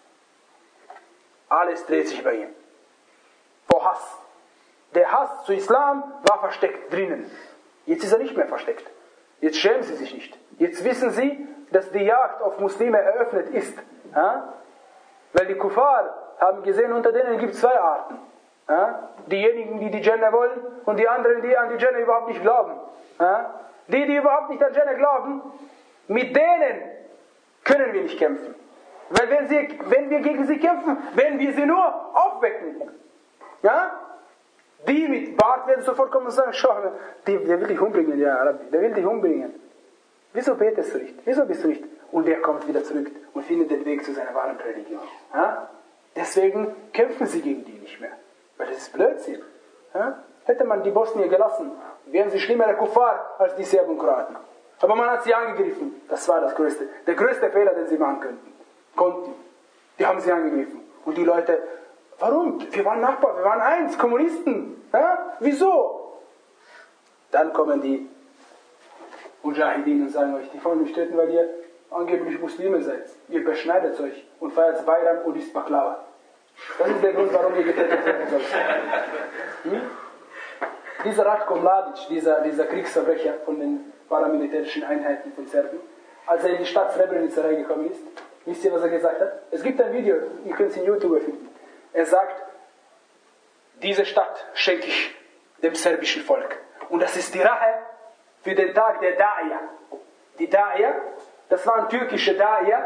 alles dreht sich bei ihm. Vor Hass. Der Hass zu Islam war versteckt drinnen. Jetzt ist er nicht mehr versteckt. Jetzt schämen sie sich nicht. Jetzt wissen sie, dass die Jagd auf Muslime eröffnet ist. Ja? Weil die Kuffar haben gesehen, unter denen gibt es zwei Arten. Ja? Diejenigen, die die Jannah wollen und die anderen, die an die Jannah überhaupt nicht glauben. Ja? Die, die überhaupt nicht an Jannah glauben, mit denen können wir nicht kämpfen. Weil wenn, sie, wenn wir gegen sie kämpfen, werden wir sie nur aufwecken. Ja? Die mit Bart werden sofort kommen und sagen, schau, der will dich umbringen, ja, Rabbi, der will dich umbringen. Wieso betest du nicht? Wieso bist du nicht? Und der kommt wieder zurück und findet den Weg zu seiner wahren Religion. Ja? Deswegen kämpfen sie gegen die nicht mehr. Weil das ist Blödsinn. Ja? Hätte man die Bosnier gelassen, wären sie schlimmere Kuffar als die Serben und Kroaten. Aber man hat sie angegriffen. Das war das größte, der größte Fehler, den sie machen könnten. Konnten. Die haben sie angegriffen. Und die Leute, warum? Wir waren Nachbarn, wir waren eins, Kommunisten. Ja? Wieso? Dann kommen die Mujahideen und sagen euch, die wollen mich töten, weil ihr angeblich Muslime seid. Ihr beschneidet euch und feiert Bayram und isst Baklava. Das ist der Grund, warum ihr getötet werden sollt. Hm? Dieser Ratko Mladic, dieser, dieser Kriegsverbrecher von den paramilitärischen Einheiten von Serbien, als er in die Stadt Srebrenica reingekommen ist, wisst ihr, was er gesagt hat? Es gibt ein Video, ihr könnt es in YouTube finden. Er sagt, diese Stadt schenke ich dem serbischen Volk. Und das ist die Rache für den Tag der Da'ia. Die Da'ia, das waren türkische Da'ia,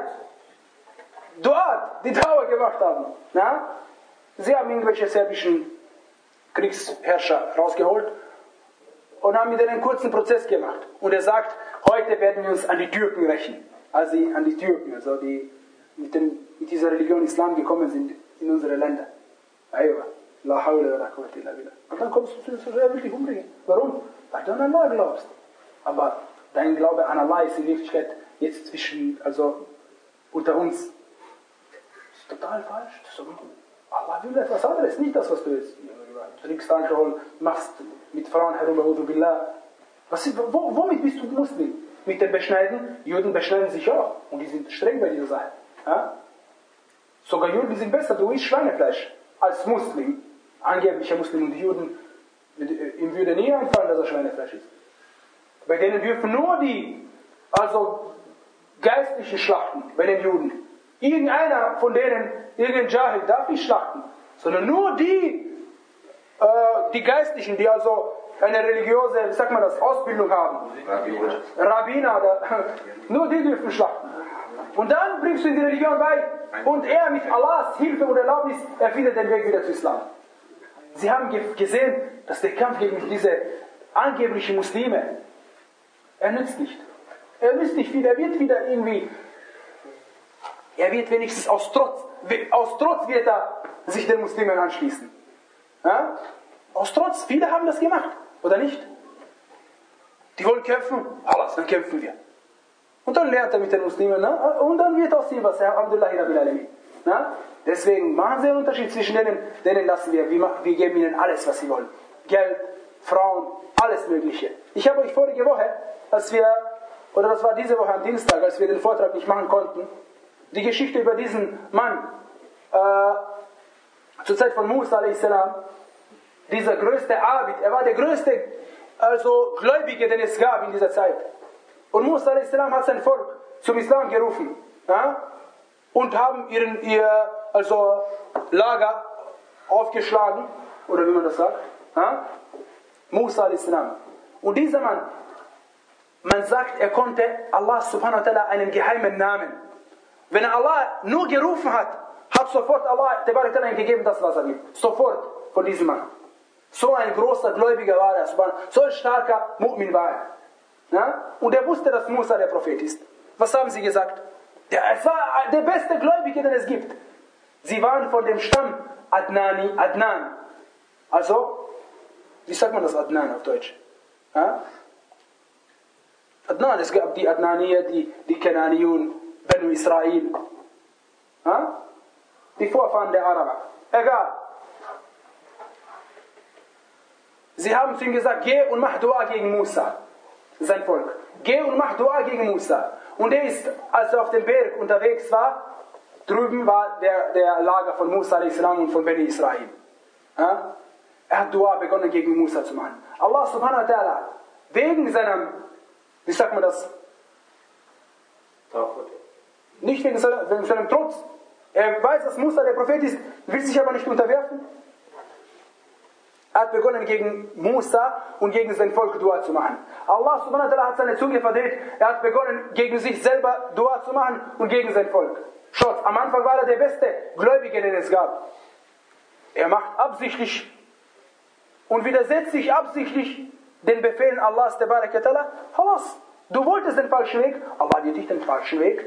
dort die Dauer gemacht haben. Na? Sie haben irgendwelche serbischen Kriegsherrscher rausgeholt und haben mit denen einen kurzen Prozess gemacht. Und er sagt, heute werden wir uns an die Türken rächen. Also an die Türken, also die mit, den, mit dieser Religion Islam gekommen sind in unsere Länder. Aywa. La hawla wa la quwwata illa billah. Und dann kommst du zu der will dich umbringen. Warum? Weil du an Allah glaubst. Aber dein Glaube an Allah ist in Wirklichkeit jetzt zwischen, also unter uns, ist total falsch. Das ist, Allah will etwas anderes, nicht das, was du jetzt trinkst Alkohol, machst mit Frauen herum, a'udhu billah. Was, wo, womit bist du Muslim? Mit dem Beschneiden? Juden beschneiden sich auch. Und die sind streng bei dieser Sache. Ja? Sogar Juden sind besser, du isst Schweinefleisch als Muslim. Angeblicher Muslim und die Juden, ihm würde nie einfallen, dass er Schweinefleisch ist. Bei denen dürfen nur die, also geistlichen schlachten, bei den Juden. Irgendeiner von denen, irgendein Jahil darf nicht schlachten, sondern nur die, äh, die Geistlichen, die also eine religiöse, wie sagt man das, Ausbildung haben. Rabbiner. Rabbiner, oder, nur die dürfen schlachten. Und dann bringst du in die Religion bei und er mit Allahs Hilfe und Erlaubnis erfindet den Weg wieder zu Islam. Sie haben ge- gesehen, dass der Kampf gegen diese angeblichen Muslime, er nützt nicht. Er nützt nicht viel, er wird wieder irgendwie, er wird wenigstens aus Trotz, aus Trotz wird er sich den Muslimen anschließen. Ja? Aus Trotz, viele haben das gemacht, oder nicht? Die wollen kämpfen, alles, dann kämpfen wir. Und dann lernt er mit den Muslimen, ne? Und dann wird aus ihm was, Alhamdulillahi Rabbil Alamin. Ne? Deswegen machen sie einen Unterschied zwischen denen, denen lassen wir, wir, wir geben ihnen alles, was sie wollen. Geld, Frauen, alles Mögliche. Ich habe euch vorige Woche, als wir, oder das war diese Woche am Dienstag, als wir den Vortrag nicht machen konnten, die Geschichte über diesen Mann, äh, zur Zeit von Musa a s, dieser größte Abid, er war der größte, also Gläubige, den es gab in dieser Zeit. Und Musa a s hat sein Volk zum Islam gerufen. Ja? Und haben ihren, ihr also Lager aufgeschlagen, oder wie man das sagt. Ja? Musa a s. Und dieser Mann, man sagt, er konnte Allah subhanahu wa ta'ala einen geheimen Namen. Wenn er Allah nur gerufen hat, hat sofort Allah ihm gegeben, das was er will. Sofort von diesem Mann. So ein großer Gläubiger war er, so ein starker Mu'min war er. Ja? Und er wusste, dass Musa der Prophet ist. Was haben sie gesagt? Der, es war der beste Gläubige, den es gibt. Sie waren von dem Stamm Adnani, Adnan. Also, wie sagt man das Adnan auf Deutsch? Ja? Adnan, es gab die Adnanier, die, die Kenaniyun, Benu Israel. Ja? Die Vorfahren der Araber. Egal. Sie haben zu ihm gesagt, geh und mach Dua gegen Musa, sein Volk. Geh und mach Dua gegen Musa. Und er ist, als er auf dem Berg unterwegs war, drüben war der, der Lager von Musa a s. Und von Beni Israel. Ja? Er hat Dua begonnen gegen Musa zu machen. Allah subhanahu wa ta'ala, wegen seinem, wie sagt man das? Nicht wegen seinem, wegen seinem Trotz. Er weiß, dass Musa der Prophet ist, will sich aber nicht unterwerfen. Er hat begonnen gegen Musa und gegen sein Volk Dua zu machen. Allah subhanahu wa ta'ala hat seine Zunge verdreht. Er hat begonnen gegen sich selber Dua zu machen und gegen sein Volk. Schaut, am Anfang war er der beste Gläubige, den es gab. Er macht absichtlich und widersetzt sich absichtlich den Befehlen Allahs tabarak wa ta'ala. Halas, du wolltest den falschen Weg, Allah wird dich den falschen Weg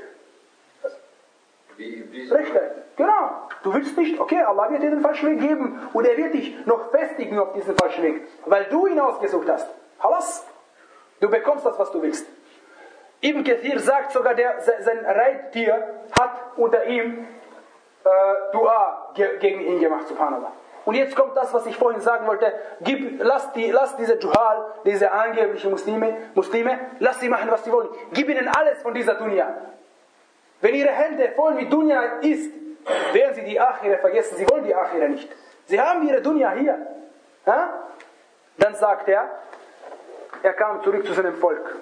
richten. Genau, du willst nicht, okay, Allah wird dir den falschen Weg geben und er wird dich noch festigen auf diesen falschen Weg, weil du ihn ausgesucht hast. Halas, du bekommst das, was du willst. Ibn Kathir sagt sogar, der, sein Reittier hat unter ihm äh, Dua ge gegen ihn gemacht, subhanallah. Und jetzt kommt das, was ich vorhin sagen wollte. Gib, lass, die, lass diese Juhal, diese angeblichen Muslime, Muslime, lass sie machen, was sie wollen. Gib ihnen alles von dieser Dunya. Wenn ihre Hände voll mit Dunya ist, werden sie die Akhira vergessen. Sie wollen die Akhira nicht. Sie haben ihre Dunya hier. Ha? Dann sagt er, er kam zurück zu seinem Volk.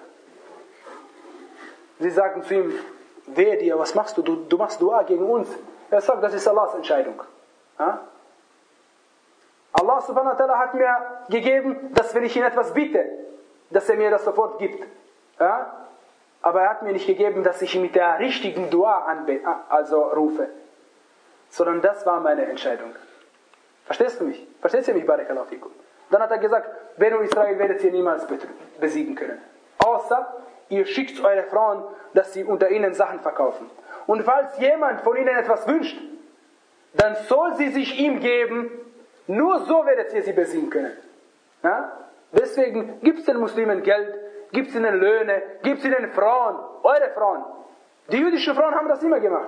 Sie sagten zu ihm, wehe dir, was machst du? du? Du machst Dua gegen uns. Er sagt, das ist Allahs Entscheidung. Ha? Allah subhanahu wa ta'ala hat mir gegeben, dass wenn ich ihn etwas bitte, dass er mir das sofort gibt. Ja? Aber er hat mir nicht gegeben, dass ich ihn mit der richtigen Dua anbe also rufe. Sondern das war meine Entscheidung. Verstehst du mich? Verstehst du mich, Barakallahu fikum? Dann hat er gesagt, Benu Israel werdet ihr niemals besiegen können. Außer ihr schickt eure Frauen, dass sie unter ihnen Sachen verkaufen. Und falls jemand von ihnen etwas wünscht, dann soll sie sich ihm geben. Nur so werdet ihr sie besiegen können. Ja? Deswegen gibt es den Muslimen Geld, gibt es ihnen Löhne, gibt es ihnen Frauen, eure Frauen. Die jüdischen Frauen haben das immer gemacht.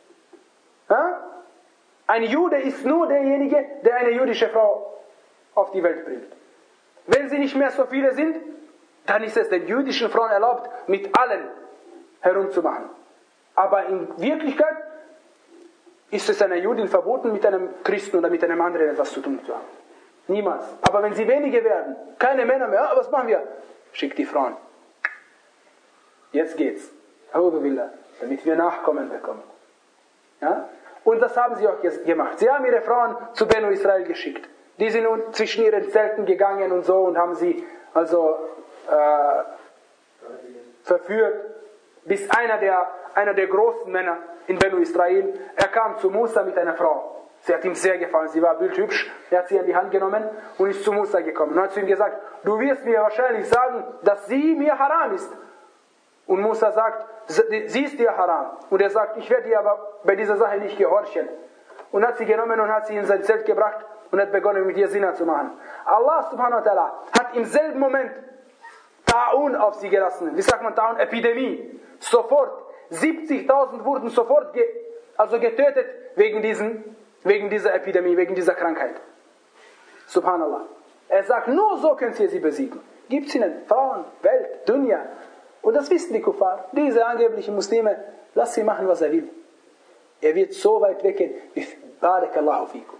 Ja? Ein Jude ist nur derjenige, der eine jüdische Frau auf die Welt bringt. Wenn sie nicht mehr so viele sind, dann ist es den jüdischen Frauen erlaubt, mit allen herumzumachen. Aber in Wirklichkeit ist es einer Judin verboten, mit einem Christen oder mit einem anderen etwas zu tun zu haben. Niemals. Aber wenn sie wenige werden, keine Männer mehr, was machen wir? Schickt die Frauen. Jetzt geht's. Damit wir Nachkommen bekommen. Ja? Und das haben sie auch gemacht. Sie haben ihre Frauen zu Benu Israel geschickt. Die sind zwischen ihren Zelten gegangen und so und haben sie also äh, verführt, bis einer der, einer der großen Männer in Benu Israel, er kam zu Musa mit einer Frau. Sie hat ihm sehr gefallen, sie war bildhübsch, er hat sie an die Hand genommen und ist zu Musa gekommen und hat zu ihm gesagt, du wirst mir wahrscheinlich sagen, dass sie mir haram ist. Und Musa sagt, sie ist dir haram. Und er sagt, ich werde dir aber bei dieser Sache nicht gehorchen. Und hat sie genommen und hat sie in sein Zelt gebracht und hat begonnen mit ihr Zina zu machen. Allah subhanahu wa ta'ala hat im selben Moment Ta'un auf sie gelassen. Wie sagt man Ta'un? Epidemie. Sofort. siebzigtausend wurden sofort ge also getötet wegen, diesen, wegen dieser Epidemie, wegen dieser Krankheit. Subhanallah. Er sagt, nur so könnt ihr sie besiegen. Gibt ihnen Frauen, Welt, Dunya. Und das wissen die Kuffar. Diese angeblichen Muslime, lass sie machen, was er will. Er wird so weit weggehen, wie Barakallahu fikum.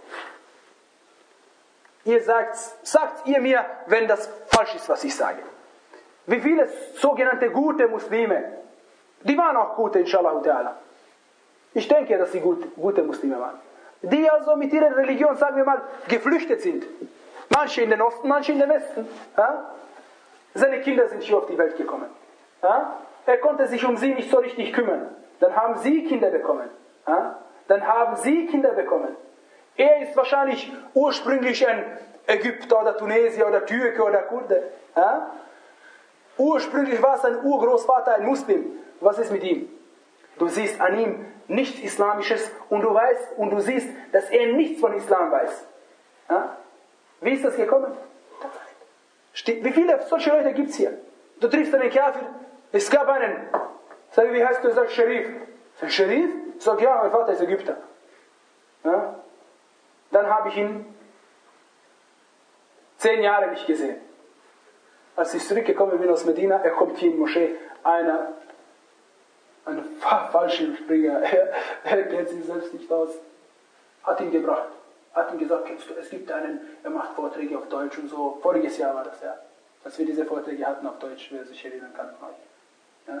Ihr sagt, sagt ihr mir, wenn das falsch ist, was ich sage. Wie viele sogenannte gute Muslime, die waren auch gute, inshallah ta'ala. Ich denke, dass sie gut, gute Muslime waren. Die also mit ihrer Religion, sagen wir mal, geflüchtet sind. Manche in den Osten, manche in den Westen. Ja? Seine Kinder sind hier auf die Welt gekommen. Ja? Er konnte sich um sie nicht so richtig kümmern. Dann haben sie Kinder bekommen. Ja? Dann haben sie Kinder bekommen. Er ist wahrscheinlich ursprünglich ein Ägypter oder Tunesier oder Türke oder Kurde. Ja? Ursprünglich war sein Urgroßvater ein Muslim. Was ist mit ihm? Du siehst an ihm nichts Islamisches und du weißt und du siehst, dass er nichts von Islam weiß. Ja? Wie ist das gekommen? Wie viele solche Leute gibt es hier? Du triffst einen Kafir, es gab einen, sag, wie heißt du? Er sagt Sharif. Sag, Sharif? Sag, ja, mein Vater ist Ägypter. Ja? Dann habe ich ihn Zehn Jahre nicht gesehen. Als ich zurückgekommen bin aus Medina, er kommt hier in die Moschee, einer, ein Fallschirmspringer, er, er kennt sich selbst nicht aus, hat ihn gebracht, hat ihm gesagt, kennst du, es gibt einen, er macht Vorträge auf Deutsch und so, voriges Jahr war das, ja, als wir diese Vorträge hatten auf Deutsch, wer sich erinnern kann von euch. Ja.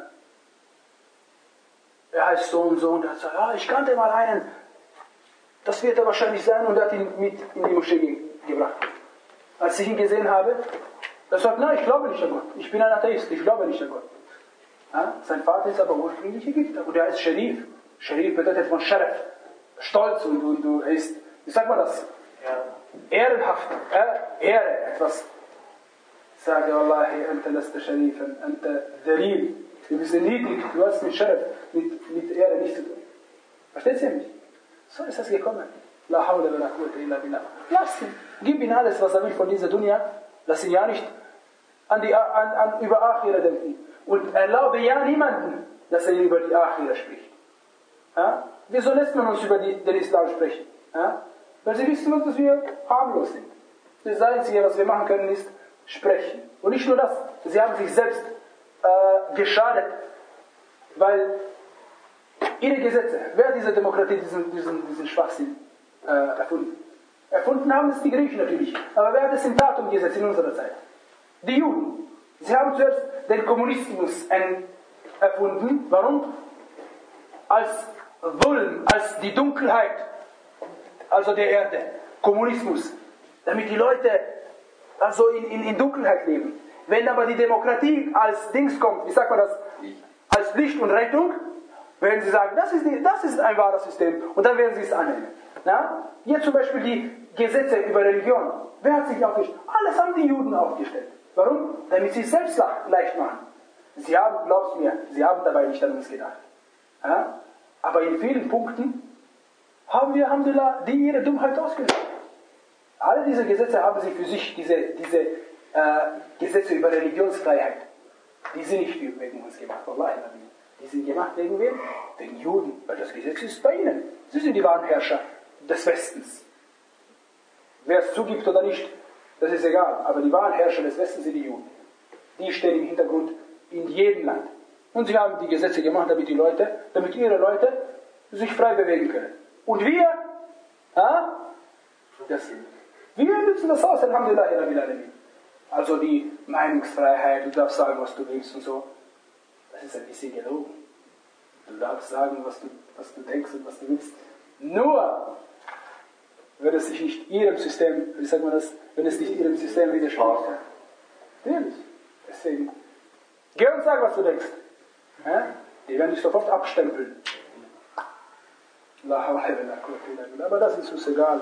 Er heißt so und so und er hat gesagt, ja, ich kannte mal einen, das wird er wahrscheinlich sein, und er hat ihn mit in die Moschee ge gebracht. Als ich ihn gesehen habe, er sagt, nein, ich glaube nicht an Gott, ich bin ein Atheist, ich glaube nicht an Gott. Ja? Sein Vater ist aber ursprünglich Ägypter und er ist Scherif. Scherif bedeutet von Sharaf, Stolz, und, und du ist, wie sagt man das? Ja. Ehrenhaft, äh, Ehre, etwas. Ich sage, Wallahi, anta lasta Sharifan, anta Dalil. Du bist niedrig, du hast mit Sharaf, mit, mit Ehre nichts zu tun. Versteht ihr mich? So ist das gekommen. La hawla wa la quwwata illa billah. Lass ihn, gib ihm alles, was er will von dieser Dunya. Lass ihn ja nicht an die, an, an, über Akhira denken. Und erlaube ja niemanden, dass er über die Akhira spricht. Ja? Wieso lässt man uns über die, den Islam sprechen? Ja? Weil sie wissen, dass wir harmlos sind. Das Einzige, was wir machen können, ist sprechen. Und nicht nur das, sie haben sich selbst äh, geschadet, weil ihre Gesetze, wer hat diese Demokratie, diesen, diesen, diesen Schwachsinn äh, erfunden? Erfunden haben es die Griechen natürlich, aber wer hat es in Tat umgesetzt in unserer Zeit? Die Juden. Sie haben zuerst den Kommunismus erfunden. Warum? Als Wulm, als die Dunkelheit, also der Erde. Kommunismus. Damit die Leute also in, in, in Dunkelheit leben. Wenn aber die Demokratie als Dings kommt, wie sagt man das? Als Licht und Rettung, werden sie sagen, das ist, die, das ist ein wahres System, und dann werden sie es annehmen. Ja? Hier zum Beispiel die Gesetze über Religion. Wer hat sich aufgestellt? Alles haben die Juden aufgestellt. Warum? Damit sie es selbst leicht machen. Sie haben, glaubst mir, sie haben dabei nicht an uns gedacht. Ja? Aber in vielen Punkten haben wir, Alhamdulillah, die ihre Dummheit ausgenutzt. Alle diese Gesetze haben sie für sich, diese, diese äh, Gesetze über Religionsfreiheit, die sind nicht wegen uns gemacht. Wallahi, die sind gemacht wegen wen? Wegen Juden. Weil das Gesetz ist bei ihnen. Sie sind die wahren Herrscher des Westens. Wer es zugibt oder nicht, das ist egal. Aber die wahren Herrscher des Westens sind die Juden. Die stehen im Hintergrund in jedem Land. Und sie haben die Gesetze gemacht, damit die Leute, damit ihre Leute sich frei bewegen können. Und wir, ah, das, wir nutzen das aus, Alhamdulillah, also die Meinungsfreiheit, du darfst sagen, was du willst und so. Das ist ein bisschen gelogen. Du darfst sagen, was du, was du denkst und was du willst. Nur, wenn es sich nicht ihrem System, wie sagt man das, wenn es nicht ihrem System widerspricht. Natürlich. Deswegen, geh und sag, was du denkst. Ja? Die werden dich sofort abstempeln. Aber das ist uns egal.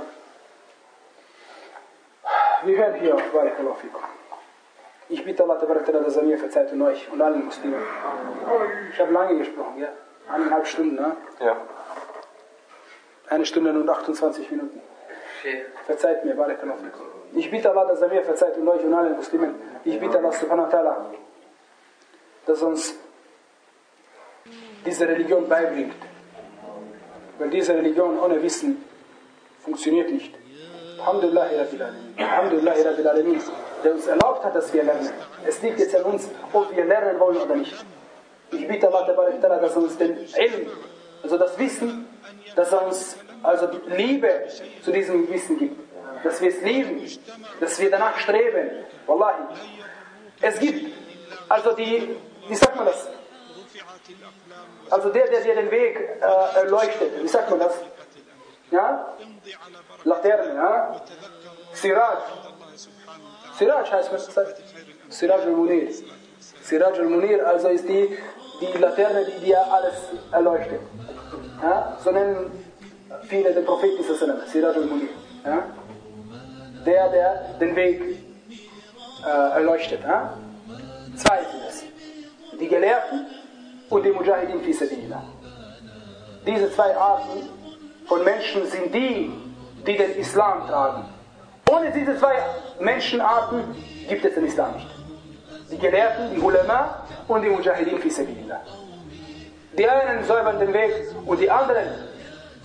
Wir hören hier auf Barakallahu fikum. Ich bitte Allah, dass er mir verzeiht und euch und allen Muslimen. Ich habe lange gesprochen, ja? Eineinhalb Stunden, ne? Ja. Eine Stunde und achtundzwanzig Minuten. Verzeiht mir, Barakallahu fikum. Ich bitte Allah, dass er mir verzeiht und euch und allen Muslimen. Ich bitte Allah subhanahu wa ta'ala, dass uns diese Religion beibringt. Weil diese Religion ohne Wissen funktioniert nicht. Alhamdulillahi Rabbil Alamin. Alhamdulillahi Rabbil Alamin, der uns erlaubt hat, dass wir lernen. Es liegt jetzt an uns, ob wir lernen wollen oder nicht. Ich bitte Allah, dass er uns den Ilm, also das Wissen, dass er uns also die Liebe zu diesem Wissen gibt. Dass wir es lieben, dass wir danach streben. Wallahi. Es gibt, also die, wie sagt man das? Also der, der dir den Weg äh, erleuchtet, wie sagt man das? Ja? Laterne, ja? Siraj. Siraj heißt was? Siraj al-Munir. Siraj al-Munir, also ist die, die Laterne, die dir alles erleuchtet. Ja? So nennen viele den Propheten Siraj al-Munir. Ja? Der, der den Weg äh, erleuchtet. Ja? Zwei sind es. Die Gelehrten und die Mujahideen fi sabilillah. Diese zwei Arten von Menschen sind die, die den Islam tragen. Ohne diese zwei Menschenarten gibt es den Islam nicht. Die Gelehrten, die Ulama und die Mujahideen fi sabilillah. Die einen säubern den Weg und die anderen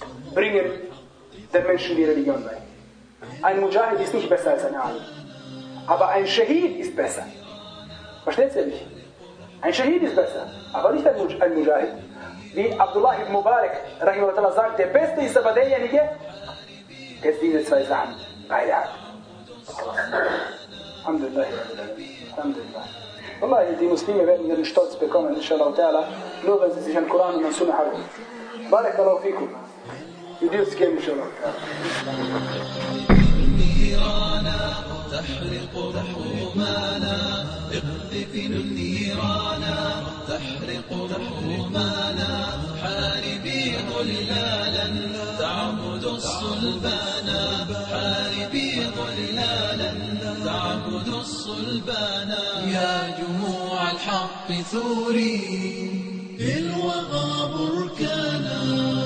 bringen den Menschen die Religion bei. Ein Mujahid ist nicht besser als ein Alim. Aber ein Shahid ist besser. Versteht ihr mich? Ein Shahid ist besser, aber nicht ein Mujahid. Wie Abdullah ibn Mubarak rahimahullah sagt, der Beste ist aber derjenige, der diese zwei Sachen beide hat. Alhamdulillah. Alhamdulillah. Wallahi, die Muslime werden ihren Stolz bekommen, inshallah ta'ala, nur wenn sie sich an Koran und an Sunnah halten. Barakallahu fikum. You do scale, inshallah ta'ala. تحرق حرمانا اقذف النيران تحرق حرمانا حاربي ظلالا تعبد الصلبانا حاربي ظلالا تعبد الصلبانا يا جموع الحق ثوري في الوغى بركانا